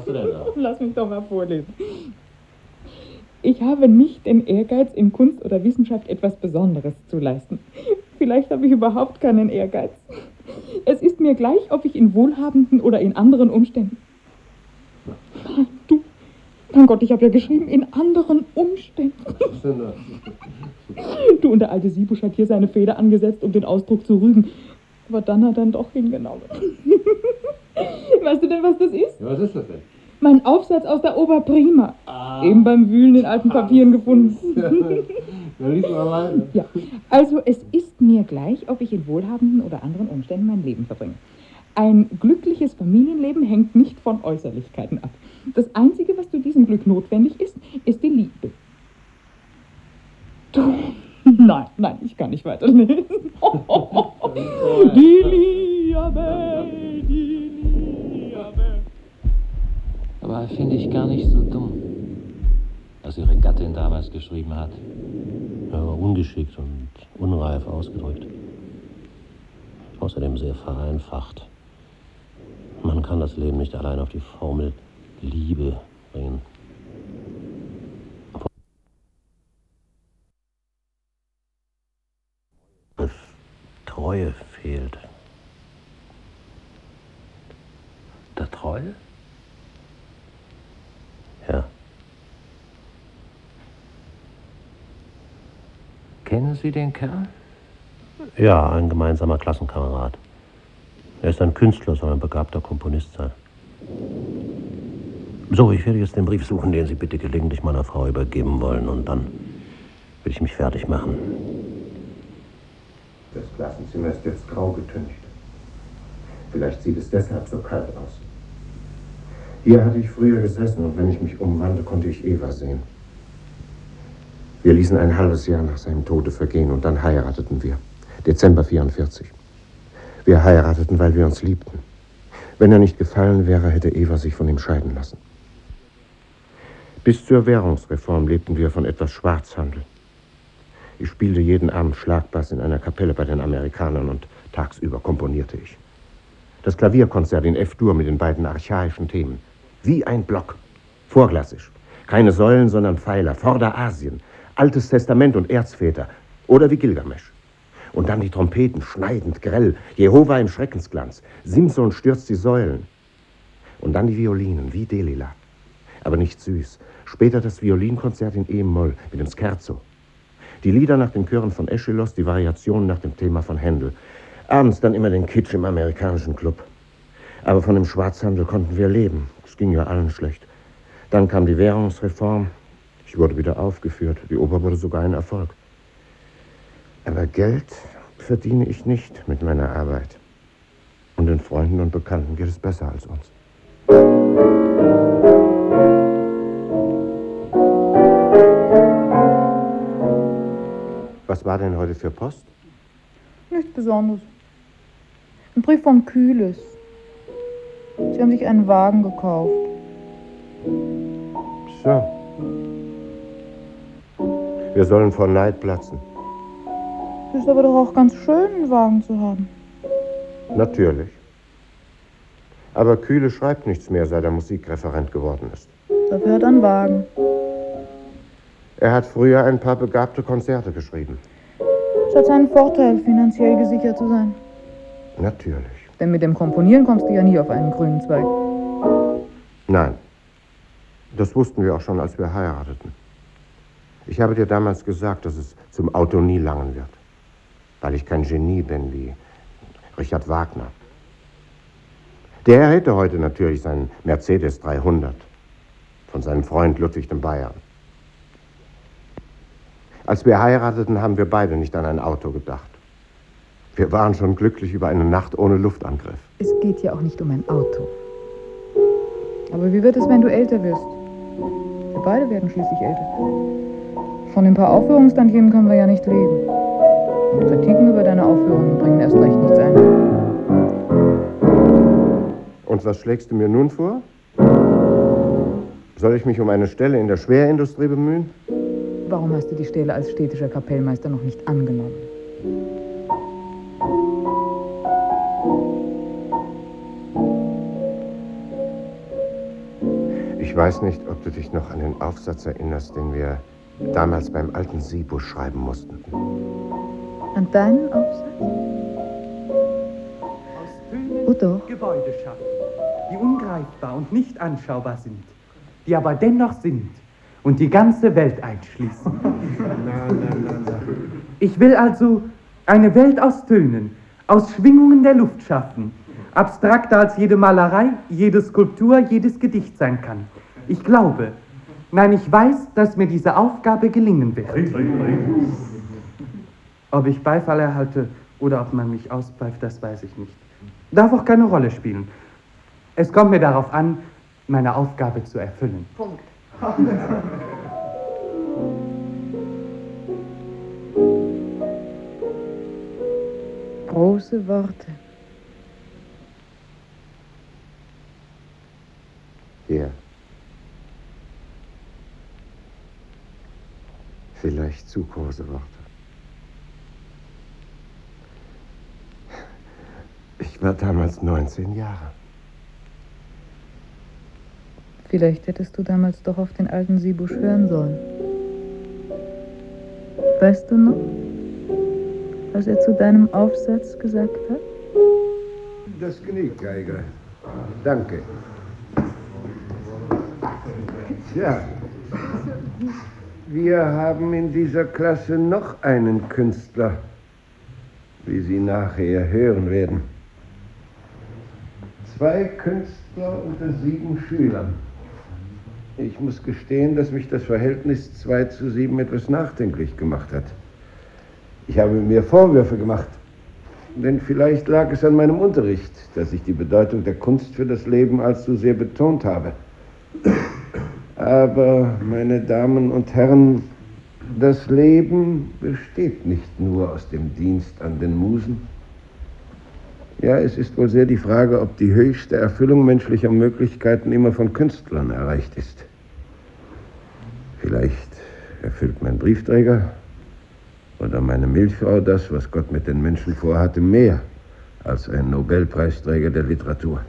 du denn da? Lass mich doch mal vorlesen. Ich habe nicht den Ehrgeiz, in Kunst oder Wissenschaft etwas Besonderes zu leisten. Vielleicht habe ich überhaupt keinen Ehrgeiz. Es ist mir gleich, ob ich in wohlhabenden oder in anderen Umständen... Du, mein Gott, ich habe ja geschrieben, in anderen Umständen. Du, und der alte Siebusch hat hier seine Feder angesetzt, um den Ausdruck zu rügen. Aber dann hat er ihn doch hingenommen. Weißt du denn, was das ist? Ja, was ist das denn? Mein Aufsatz aus der Oberprima. Ah. Eben beim Wühlen in alten Papieren gefunden. Ja, lies mal weiter. Ja, also es ist mir gleich, ob ich in wohlhabenden oder anderen Umständen mein Leben verbringe. Ein glückliches Familienleben hängt nicht von Äußerlichkeiten ab. Das Einzige, was zu diesem Glück notwendig ist, ist die Liebe. Du, nein, nein, ich kann nicht weiterlesen. Die Liebe, die Liebe. Aber finde ich gar nicht so dumm, was ihre Gattin damals geschrieben hat. Ja, aber ungeschickt und unreif ausgedrückt. Außerdem sehr vereinfacht. Man kann das Leben nicht allein auf die Formel Liebe bringen. Treue fehlt. Der Treue? Ja. Kennen Sie den Kerl? Ja, ein gemeinsamer Klassenkamerad. Er ist ein Künstler, soll ein begabter Komponist sein. So, ich werde jetzt den Brief suchen, den Sie bitte gelegentlich meiner Frau übergeben wollen, und dann will ich mich fertig machen. Das Klassenzimmer ist jetzt grau getüncht. Vielleicht sieht es deshalb so kalt aus. Hier hatte ich früher gesessen, und wenn ich mich umwandte, konnte ich Eva sehen. Wir ließen ein halbes Jahr nach seinem Tode vergehen, und dann heirateten wir. Dezember vierundvierzig. Wir heirateten, weil wir uns liebten. Wenn er nicht gefallen wäre, hätte Eva sich von ihm scheiden lassen. Bis zur Währungsreform lebten wir von etwas Schwarzhandel. Ich spielte jeden Abend Schlagbass in einer Kapelle bei den Amerikanern, und tagsüber komponierte ich. Das Klavierkonzert in F-Dur mit den beiden archaischen Themen. Wie ein Block. Vorklassisch. Keine Säulen, sondern Pfeiler. Vorderasien. Altes Testament und Erzväter. Oder wie Gilgamesch. Und dann die Trompeten, schneidend, grell. Jehova im Schreckensglanz. Simson stürzt die Säulen. Und dann die Violinen, wie Delila. Aber nicht süß. Später das Violinkonzert in E-Moll mit dem Scherzo. Die Lieder nach den Chören von Aeschylus, die Variationen nach dem Thema von Händel. Abends dann immer den Kitsch im amerikanischen Club. Aber von dem Schwarzhandel konnten wir leben. Es ging ja allen schlecht. Dann kam die Währungsreform. Ich wurde wieder aufgeführt. Die Oper wurde sogar ein Erfolg. Aber Geld verdiene ich nicht mit meiner Arbeit. Und den Freunden und Bekannten geht es besser als uns. Was war denn heute für Post? Nichts Besonderes. Ein Brief von Kühles. Sie haben sich einen Wagen gekauft. So. Wir sollen vor Neid platzen. Es ist aber doch auch ganz schön, einen Wagen zu haben. Natürlich. Aber Kühle schreibt nichts mehr, seit er Musikreferent geworden ist. Dafür hat er einen Wagen. Er hat früher ein paar begabte Konzerte geschrieben. Es hat seinen Vorteil, finanziell gesichert zu sein. Natürlich. Denn mit dem Komponieren kommst du ja nie auf einen grünen Zweig. Nein. Das wussten wir auch schon, als wir heirateten. Ich habe dir damals gesagt, dass es zum Auto nie langen wird. Weil ich kein Genie bin wie Richard Wagner. Der hätte heute natürlich seinen Mercedes dreihundert von seinem Freund Ludwig dem Bayern. Als wir heirateten, haben wir beide nicht an ein Auto gedacht. Wir waren schon glücklich über eine Nacht ohne Luftangriff. Es geht ja auch nicht um ein Auto. Aber wie wird es, wenn du älter wirst? Wir beide werden schließlich älter. Von den paar Aufführungstantiemen können wir ja nicht leben. Und Kritiken über deine Aufführungen bringen erst recht nichts ein. Und was schlägst du mir nun vor? Soll ich mich um eine Stelle in der Schwerindustrie bemühen? Warum hast du die Stelle als städtischer Kapellmeister noch nicht angenommen? weiß nicht, ob du dich noch an den Aufsatz erinnerst, den wir damals beim alten Siebusch schreiben mussten. An deinen Aufsatz? Oh doch. Gebäude schaffen, die ungreifbar und nicht anschaubar sind, die aber dennoch sind und die ganze Welt einschließen. Na, na, na, na. Ich will also eine Welt aus Tönen, aus Schwingungen der Luft schaffen, abstrakter als jede Malerei, jede Skulptur, jedes Gedicht sein kann. Ich glaube, nein, ich weiß, dass mir diese Aufgabe gelingen wird. Ob ich Beifall erhalte oder ob man mich auspfeift, das weiß ich nicht. Darf auch keine Rolle spielen. Es kommt mir darauf an, meine Aufgabe zu erfüllen. Punkt. Große Worte. Ja. Vielleicht zu große Worte. Ich war damals neunzehn Jahre. Vielleicht hättest du damals doch auf den alten Siebusch hören sollen. Weißt du noch, was er zu deinem Aufsatz gesagt hat? Das genügt, Geiger. Danke. Tja, wir haben in dieser Klasse noch einen Künstler, wie Sie nachher hören werden. Zwei Künstler unter sieben Schülern. Ich muss gestehen, dass mich das Verhältnis zwei zu sieben etwas nachdenklich gemacht hat. Ich habe mir Vorwürfe gemacht, denn vielleicht lag es an meinem Unterricht, dass ich die Bedeutung der Kunst für das Leben allzu sehr betont habe. Aber, meine Damen und Herren, das Leben besteht nicht nur aus dem Dienst an den Musen. Ja, es ist wohl sehr die Frage, ob die höchste Erfüllung menschlicher Möglichkeiten immer von Künstlern erreicht ist. Vielleicht erfüllt mein Briefträger oder meine Milchfrau das, was Gott mit den Menschen vorhatte, mehr als ein Nobelpreisträger der Literatur.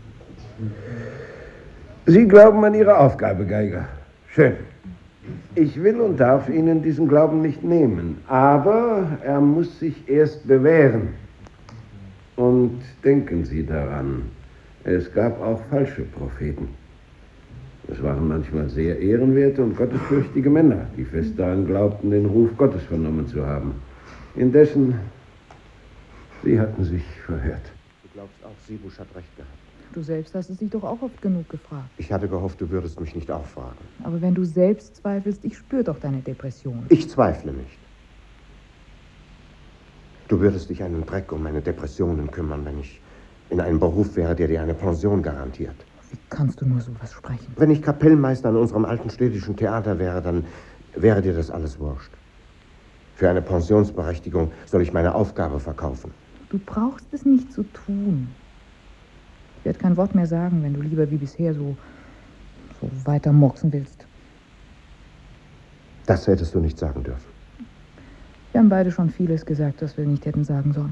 Sie glauben an Ihre Aufgabe, Geiger. Schön. Ich will und darf Ihnen diesen Glauben nicht nehmen, aber er muss sich erst bewähren. Und denken Sie daran, es gab auch falsche Propheten. Es waren manchmal sehr ehrenwerte und gottesfürchtige Männer, die fest daran glaubten, den Ruf Gottes vernommen zu haben. Indessen, sie hatten sich verhört. Du glaubst auch, Siebusch hat recht gehabt. Du selbst hast es dich doch auch oft genug gefragt. Ich hatte gehofft, du würdest mich nicht auch fragen. Aber wenn du selbst zweifelst, ich spüre doch deine Depression. Ich zweifle nicht. Du würdest dich einen Dreck um meine Depressionen kümmern, wenn ich in einem Beruf wäre, der dir eine Pension garantiert. Wie kannst du nur sowas sprechen? Wenn ich Kapellmeister an unserem alten städtischen Theater wäre, dann wäre dir das alles wurscht. Für eine Pensionsberechtigung soll ich meine Aufgabe verkaufen. Du brauchst es nicht zu tun. Ich werde kein Wort mehr sagen, wenn du lieber wie bisher so, so weiter murksen willst. Das hättest du nicht sagen dürfen. Wir haben beide schon vieles gesagt, was wir nicht hätten sagen sollen.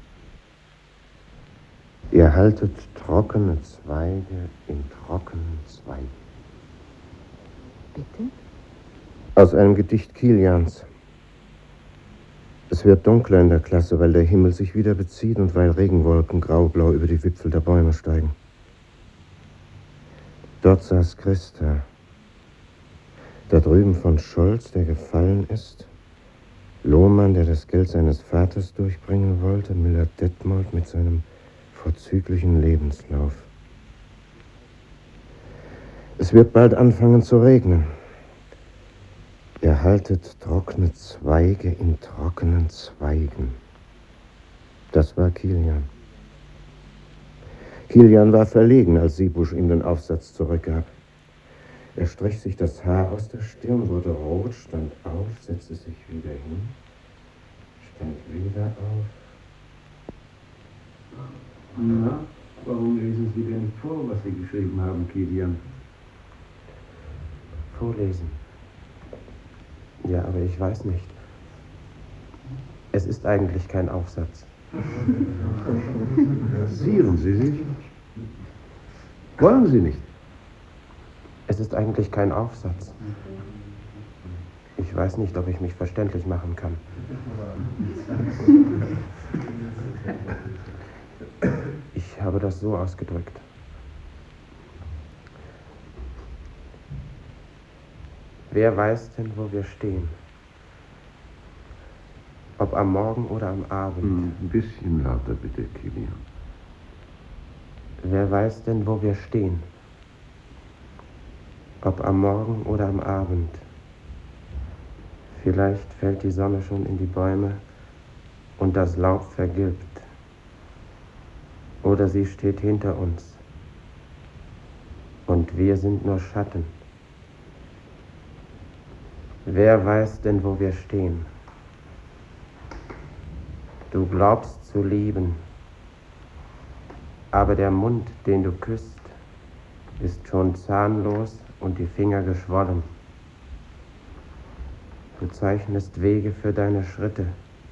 Ihr haltet trockene Zweige in trockenen Zweigen. Bitte? Aus einem Gedicht Kilians. Es wird dunkler in der Klasse, weil der Himmel sich wieder bezieht und weil Regenwolken graublau über die Wipfel der Bäume steigen. Dort saß Christa. Da drüben von Scholz, der gefallen ist. Lohmann, der das Geld seines Vaters durchbringen wollte. Müller-Detmold mit seinem vorzüglichen Lebenslauf. Es wird bald anfangen zu regnen. Ihr haltet trockene Zweige in trockenen Zweigen. Das war Kilian. Kilian war verlegen, als Siebusch ihm den Aufsatz zurückgab. Er strich sich das Haar aus der Stirn, wurde rot, stand auf, setzte sich wieder hin, stand wieder auf. Na, warum lesen Sie denn nicht vor, was Sie geschrieben haben, Kilian? Vorlesen? Ja, aber ich weiß nicht. Es ist eigentlich kein Aufsatz. Zieren Sie sich? Wollen Sie nicht? Es ist eigentlich kein Aufsatz. Ich weiß nicht, ob ich mich verständlich machen kann. Ich habe das so ausgedrückt. Wer weiß denn, wo wir stehen? Ob am Morgen oder am Abend? Ein bisschen lauter, bitte, Kilian. Wer weiß denn, wo wir stehen? Ob am Morgen oder am Abend? Vielleicht fällt die Sonne schon in die Bäume und das Laub vergilbt. Oder sie steht hinter uns und wir sind nur Schatten. Wer weiß denn, wo wir stehen? Du glaubst zu lieben, aber der Mund, den du küsst, ist schon zahnlos und die Finger geschwollen. Du zeichnest Wege für deine Schritte,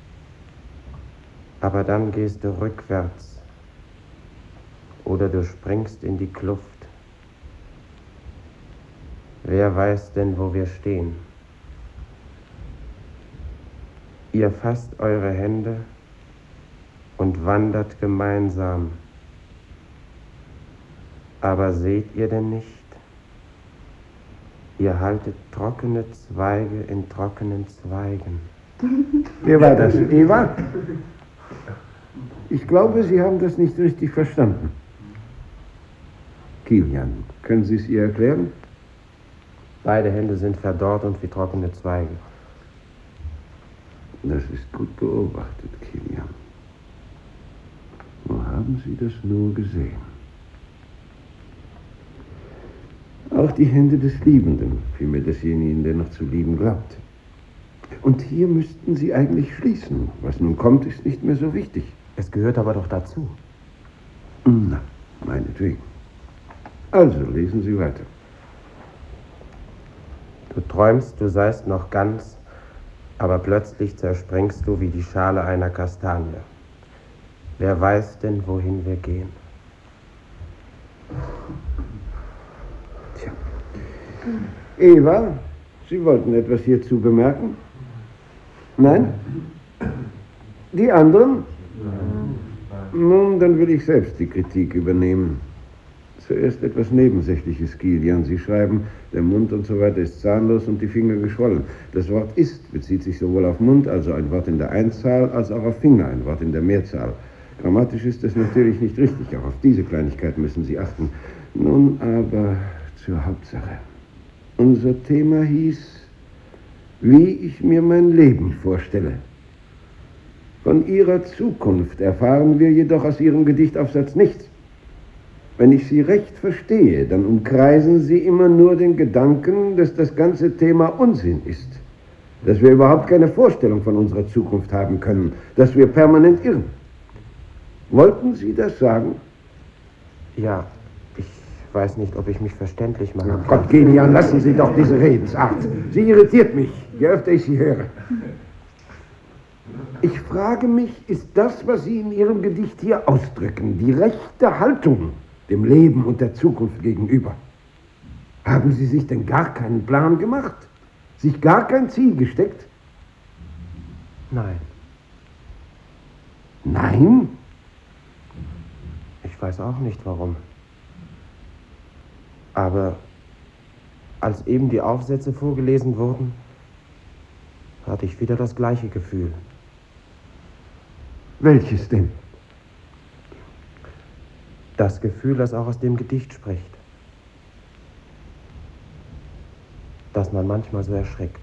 aber dann gehst du rückwärts oder du springst in die Kluft. Wer weiß denn, wo wir stehen? Ihr fasst eure Hände und wandert gemeinsam. Aber seht ihr denn nicht? Ihr haltet trockene Zweige in trockenen Zweigen. Wer war das? Eva? Ich glaube, Sie haben das nicht richtig verstanden. Kilian, können Sie es ihr erklären? Beide Hände sind verdorrt und wie trockene Zweige. Das ist gut beobachtet, Kilian. Wo haben Sie das nur gesehen? Auch die Hände des Liebenden, vielmehr desjenigen, der noch zu lieben glaubt. Und hier müssten Sie eigentlich schließen. Was nun kommt, ist nicht mehr so wichtig. Es gehört aber doch dazu. Na, meinetwegen. Also, lesen Sie weiter. Du träumst, du seist noch ganz, aber plötzlich zerspringst du wie die Schale einer Kastanie. Wer weiß denn, wohin wir gehen? Tja. Eva, Sie wollten etwas hierzu bemerken? Nein? Die anderen? Nun, dann will ich selbst die Kritik übernehmen. Zuerst etwas Nebensächliches, Kilian. Sie schreiben, der Mund und so weiter ist zahnlos und die Finger geschwollen. Das Wort ist bezieht sich sowohl auf Mund, also ein Wort in der Einzahl, als auch auf Finger, ein Wort in der Mehrzahl. Grammatisch ist das natürlich nicht richtig, auch auf diese Kleinigkeit müssen Sie achten. Nun aber zur Hauptsache. Unser Thema hieß, wie ich mir mein Leben vorstelle. Von Ihrer Zukunft erfahren wir jedoch aus Ihrem Gedichtaufsatz nichts. Wenn ich Sie recht verstehe, dann umkreisen Sie immer nur den Gedanken, dass das ganze Thema Unsinn ist. Dass wir überhaupt keine Vorstellung von unserer Zukunft haben können. Dass wir permanent irren. Wollten Sie das sagen? Ja, ich weiß nicht, ob ich mich verständlich machen kann. Oh Gott, Kilian, lassen Sie doch diese Redensart. Sie irritiert mich, je öfter ich sie höre. Ich frage mich, ist das, was Sie in Ihrem Gedicht hier ausdrücken, die rechte Haltung dem Leben und der Zukunft gegenüber? Haben Sie sich denn gar keinen Plan gemacht? Sich gar kein Ziel gesteckt? Nein. Nein? Ich weiß auch nicht, warum. Aber als eben die Aufsätze vorgelesen wurden, hatte ich wieder das gleiche Gefühl. Welches denn? Das Gefühl, das auch aus dem Gedicht spricht. Dass man manchmal so erschreckt.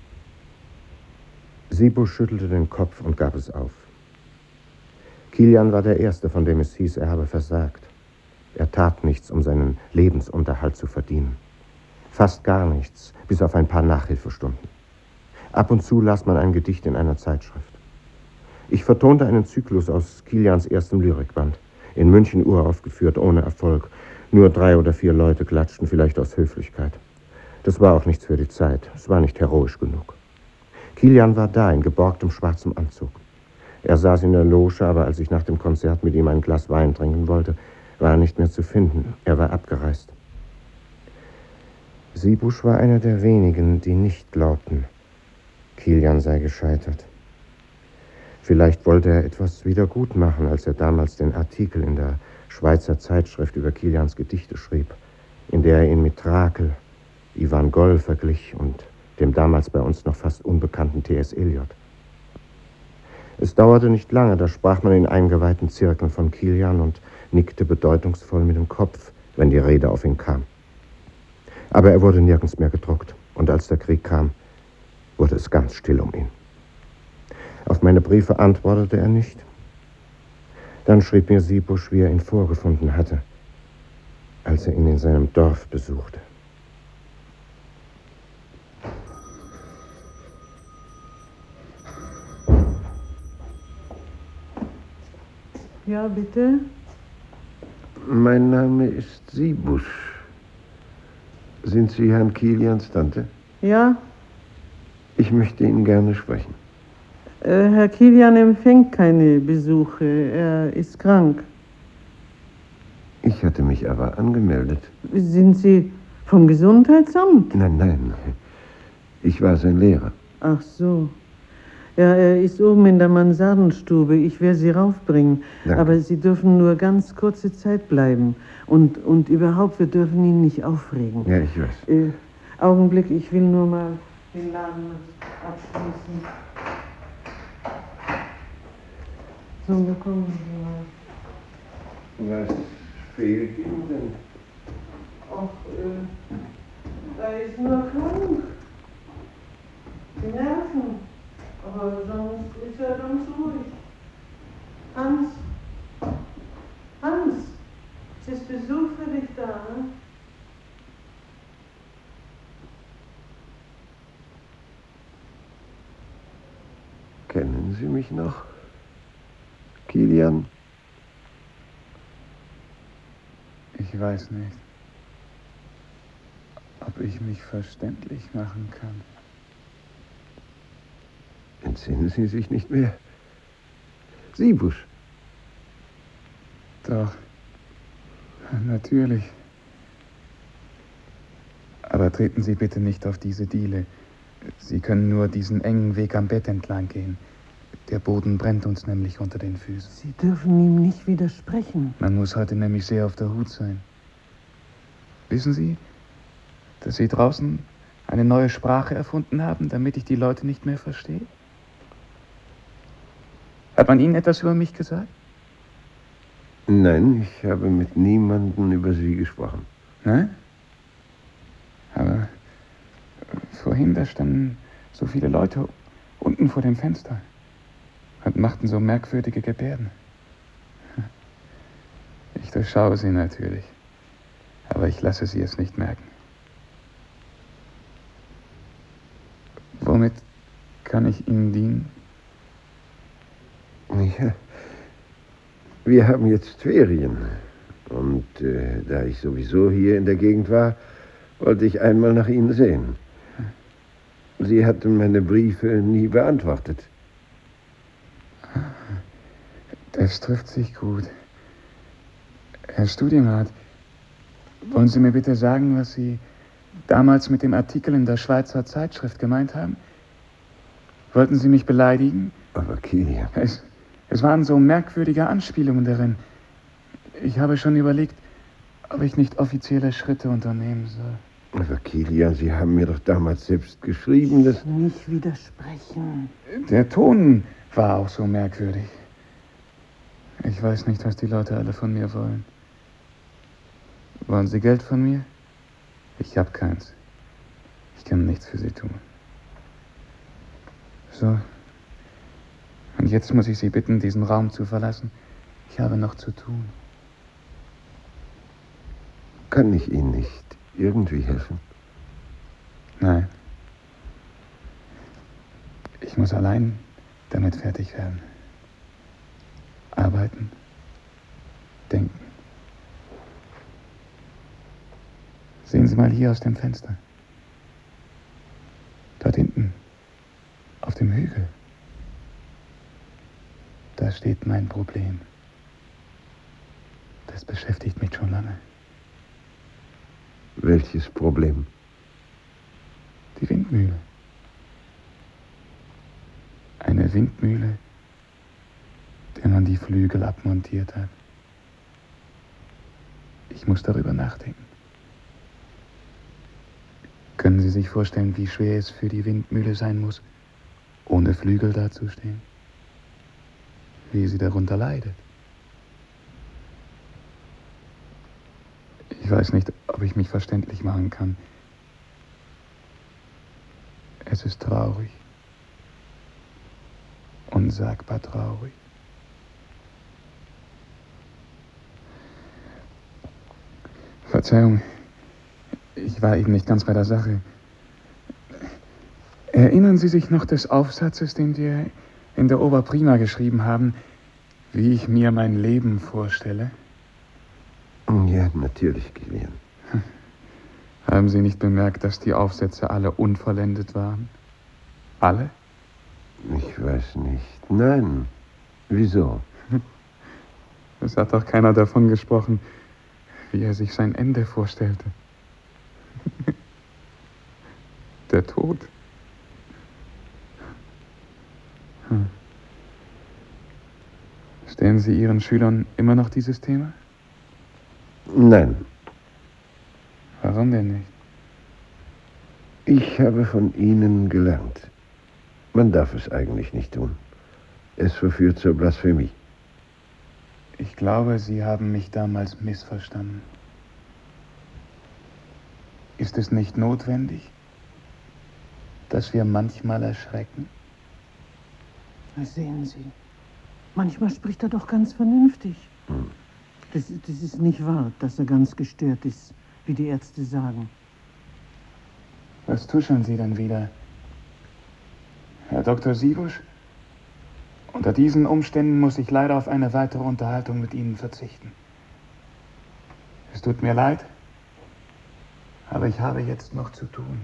Sibo schüttelte den Kopf und gab es auf. Kilian war der Erste, von dem es hieß, er habe versagt. Er tat nichts, um seinen Lebensunterhalt zu verdienen. Fast gar nichts, bis auf ein paar Nachhilfestunden. Ab und zu las man ein Gedicht in einer Zeitschrift. Ich vertonte einen Zyklus aus Kilians erstem Lyrikband, in München uraufgeführt, ohne Erfolg. Nur drei oder vier Leute klatschten, vielleicht aus Höflichkeit. Das war auch nichts für die Zeit, es war nicht heroisch genug. Kilian war da, in geborgtem schwarzem Anzug. Er saß in der Loge, aber als ich nach dem Konzert mit ihm ein Glas Wein trinken wollte, war er nicht mehr zu finden. Er war abgereist. Siebusch war einer der wenigen, die nicht glaubten, Kilian sei gescheitert. Vielleicht wollte er etwas wieder gut machen, als er damals den Artikel in der Schweizer Zeitschrift über Kilians Gedichte schrieb, in der er ihn mit Trakel, Ivan Goll verglich und dem damals bei uns noch fast unbekannten T S Eliot. Es dauerte nicht lange, da sprach man in eingeweihten Zirkeln von Kilian und nickte bedeutungsvoll mit dem Kopf, wenn die Rede auf ihn kam. Aber er wurde nirgends mehr gedruckt, und als der Krieg kam, wurde es ganz still um ihn. Auf meine Briefe antwortete er nicht. Dann schrieb mir Siebusch, wie er ihn vorgefunden hatte, als er ihn in seinem Dorf besuchte. Ja, bitte? Mein Name ist Siebusch. Sind Sie Herrn Kilians Tante? Ja, Ich möchte ihn gerne sprechen. äh, Herr Kilian empfängt keine Besuche. Er ist krank. Ich hatte mich aber angemeldet. Sind Sie vom Gesundheitsamt? Nein, nein. Ich war sein Lehrer. Ach so. Ja, er ist oben in der Mansardenstube. Ich werde Sie raufbringen. Danke. Aber Sie dürfen nur ganz kurze Zeit bleiben. Und, und überhaupt, wir dürfen ihn nicht aufregen. Ja, ich weiß. Äh, Augenblick, ich will nur mal den Laden abschließen. So, bekommen Sie mal. Was fehlt Ihnen denn? Ach, äh, da ist nur krank. Die Nerven. Aber sonst ist er ganz ruhig. Hans. Hans. Es ist Besuch für dich da, ne? Kennen Sie mich noch? Kilian? Ich weiß nicht, ob ich mich verständlich machen kann. Entsinnen Sie sich nicht mehr? Siebusch. Doch, natürlich. Aber treten Sie bitte nicht auf diese Diele. Sie können nur diesen engen Weg am Bett entlang gehen. Der Boden brennt uns nämlich unter den Füßen. Sie dürfen ihm nicht widersprechen. Man muss heute nämlich sehr auf der Hut sein. Wissen Sie, dass Sie draußen eine neue Sprache erfunden haben, damit ich die Leute nicht mehr verstehe? Hat man Ihnen etwas über mich gesagt? Nein, ich habe mit niemandem über Sie gesprochen. Nein? Aber vorhin, da standen so viele Leute unten vor dem Fenster und machten so merkwürdige Gebärden. Ich durchschaue sie natürlich, aber ich lasse sie es nicht merken. Womit kann ich Ihnen dienen? Ja, wir haben jetzt Ferien. Und äh, da ich sowieso hier in der Gegend war, wollte ich einmal nach Ihnen sehen. Sie hatten meine Briefe nie beantwortet. Das trifft sich gut. Herr Studienrat, wollen Sie mir bitte sagen, was Sie damals mit dem Artikel in der Schweizer Zeitschrift gemeint haben? Wollten Sie mich beleidigen? Aber Kilian... Es, es waren so merkwürdige Anspielungen darin. Ich habe schon überlegt, ob ich nicht offizielle Schritte unternehmen soll. Aber Kilian, Sie haben mir doch damals selbst geschrieben, dass... Nicht widersprechen. Der Ton war auch so merkwürdig. Ich weiß nicht, was die Leute alle von mir wollen. Wollen Sie Geld von mir? Ich habe keins. Ich kann nichts für Sie tun. So. Und jetzt muss ich Sie bitten, diesen Raum zu verlassen. Ich habe noch zu tun. Kann ich Ihnen nicht irgendwie helfen? Nein. Ich muss allein damit fertig werden. Arbeiten. Denken. Sehen Sie mal hier aus dem Fenster. Dort hinten. Auf dem Hügel. Da steht mein Problem. Das beschäftigt mich schon lange. Welches Problem? Windmühle. Eine Windmühle, der man die Flügel abmontiert hat. Ich muss darüber nachdenken. Können Sie sich vorstellen, wie schwer es für die Windmühle sein muss, ohne Flügel dazustehen? Wie sie darunter leidet? Ich weiß nicht, ob ich mich verständlich machen kann. Es ist traurig. Unsagbar traurig. Verzeihung, ich war eben nicht ganz bei der Sache. Erinnern Sie sich noch des Aufsatzes, den wir in der Oberprima geschrieben haben, wie ich mir mein Leben vorstelle? Ja, natürlich, Kilian. Haben Sie nicht bemerkt, dass die Aufsätze alle unvollendet waren? Alle? Ich weiß nicht. Nein. Wieso? Es hat doch keiner davon gesprochen, wie er sich sein Ende vorstellte. Der Tod. Hm. Stellen Sie Ihren Schülern immer noch dieses Thema? Nein. Warum denn nicht? Ich habe von Ihnen gelernt. Man darf es eigentlich nicht tun. Es verführt zur Blasphemie. Ich glaube, Sie haben mich damals missverstanden. Ist es nicht notwendig, dass wir manchmal erschrecken? Sehen Sie, manchmal spricht er doch ganz vernünftig. Hm. Das, das ist nicht wahr, dass er ganz gestört ist, wie die Ärzte sagen. Was tuscheln Sie denn wieder? Herr Doktor Siebusch? Unter diesen Umständen muss ich leider auf eine weitere Unterhaltung mit Ihnen verzichten. Es tut mir leid, aber ich habe jetzt noch zu tun.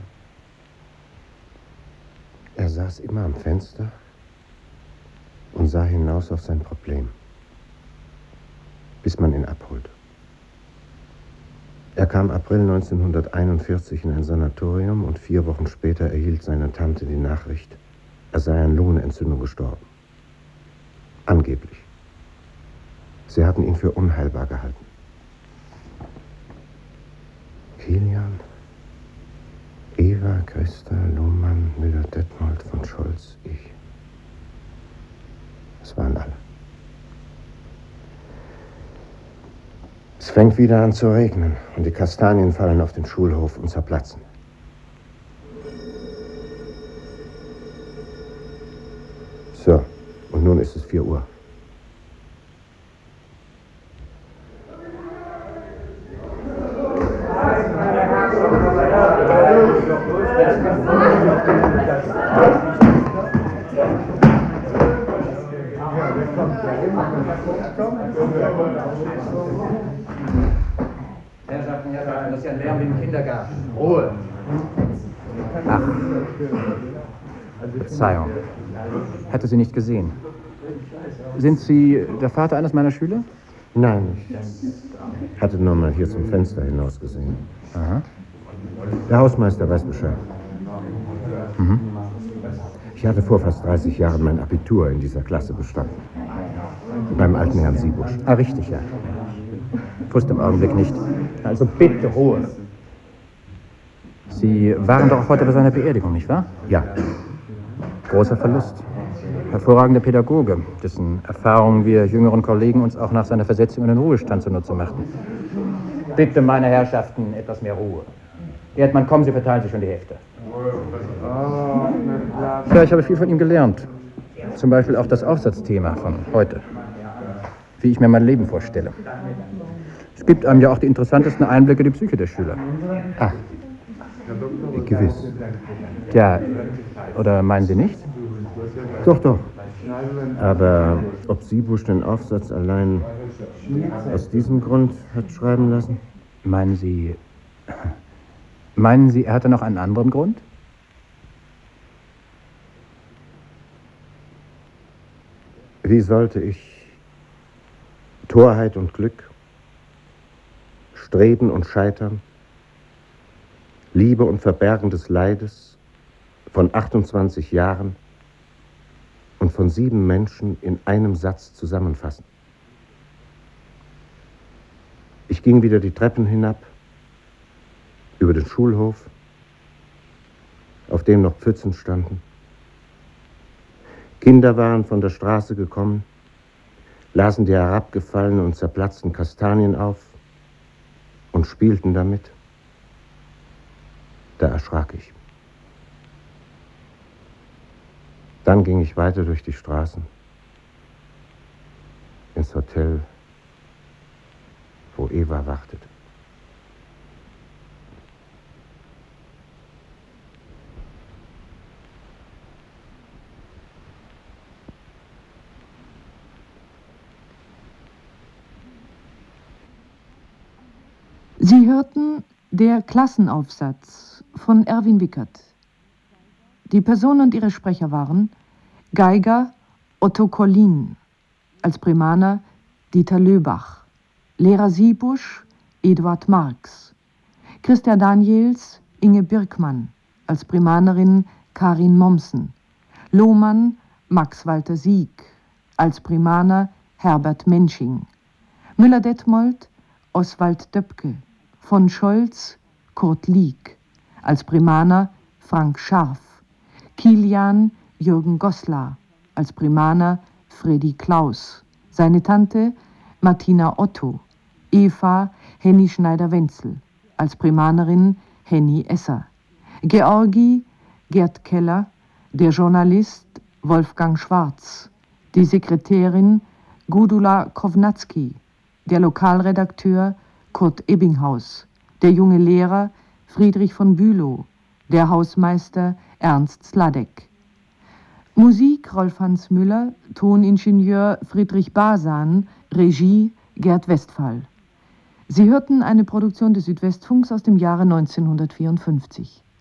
Er saß immer am Fenster und sah hinaus auf sein Problem, bis man ihn abholte. Er kam April neunzehnhunderteinundvierzig in ein Sanatorium und vier Wochen später erhielt seine Tante die Nachricht, er sei an Lungenentzündung gestorben. Angeblich. Sie hatten ihn für unheilbar gehalten. Kilian, Eva, Christa, Lohmann, Müller-Detmold, von Scholz, ich. Es waren alle. Es fängt wieder an zu regnen und die Kastanien fallen auf den Schulhof und zerplatzen. So, und nun ist es vier Uhr. Herrschaften, Herrschaften, das ist ja ein Lärm wie im Kindergarten. Ruhe! Ach, Verzeihung. Hatte Sie nicht gesehen. Sind Sie der Vater eines meiner Schüler? Nein, ich hatte nur mal hier zum Fenster hinaus gesehen. Aha. Der Hausmeister weiß Bescheid. Mhm. Ich hatte vor fast dreißig Jahren mein Abitur in dieser Klasse bestanden. Beim alten Herrn Siebusch. Ah, richtig, ja. Wusste im Augenblick nicht. Also bitte Ruhe. Sie waren doch auch heute bei seiner Beerdigung, nicht wahr? Ja. Großer Verlust. Hervorragender Pädagoge, dessen Erfahrungen wir jüngeren Kollegen uns auch nach seiner Versetzung in den Ruhestand zunutze machten. Bitte, meine Herrschaften, etwas mehr Ruhe. Erdmann, kommen Sie, verteilen Sie schon die Hefte. Ja, ich habe viel von ihm gelernt. Zum Beispiel auch das Aufsatzthema von heute. Wie ich mir mein Leben vorstelle. Es gibt einem ja auch die interessantesten Einblicke in die Psyche der Schüler. Ach, gewiss. Ja, oder meinen Sie nicht? Doch, doch. Aber ob Siebusch den Aufsatz allein aus diesem Grund hat schreiben lassen? Meinen Sie... Meinen Sie, er hatte noch einen anderen Grund? Wie sollte ich Torheit und Glück, Streben und Scheitern, Liebe und Verbergen des Leides, von achtundzwanzig Jahren und von sieben Menschen in einem Satz zusammenfassen. Ich ging wieder die Treppen hinab, über den Schulhof, auf dem noch Pfützen standen. Kinder waren von der Straße gekommen, lasen die herabgefallenen und zerplatzten Kastanien auf und spielten damit. Da erschrak ich. Dann ging ich weiter durch die Straßen, ins Hotel, wo Eva wartete. Sie hörten Der Klassenaufsatz von Erwin Wickert. Die Person und ihre Sprecher waren Geiger Otto Collin, als Primaner Dieter Löbach, Lehrer Siebusch Eduard Marx, Christa Daniels Inge Birkmann, als Primanerin Karin Mommsen, Lohmann Max Walter Sieg, als Primaner Herbert Mensching, Müller-Detmold Oswald Döpke, von Scholz Kurt Lieck, als Primaner Frank Scharf, Kilian Jürgen Goslar, als Primaner Fredi Klaus, seine Tante Martina Otto, Eva Henny Schneider-Wenzel, als Primanerin Henny Esser, Georgi Gerd Keller, der Journalist Wolfgang Schwarz, die Sekretärin Gudula Kovnatski, der Lokalredakteur Kurt Ebbinghaus, der junge Lehrer Friedrich von Bülow, der Hausmeister Ernst Sladek. Musik Rolf-Hans Müller, Toningenieur Friedrich Basan, Regie Gerd Westphal. Sie hörten eine Produktion des Südwestfunks aus dem Jahre neunzehnhundertvierundfünfzig.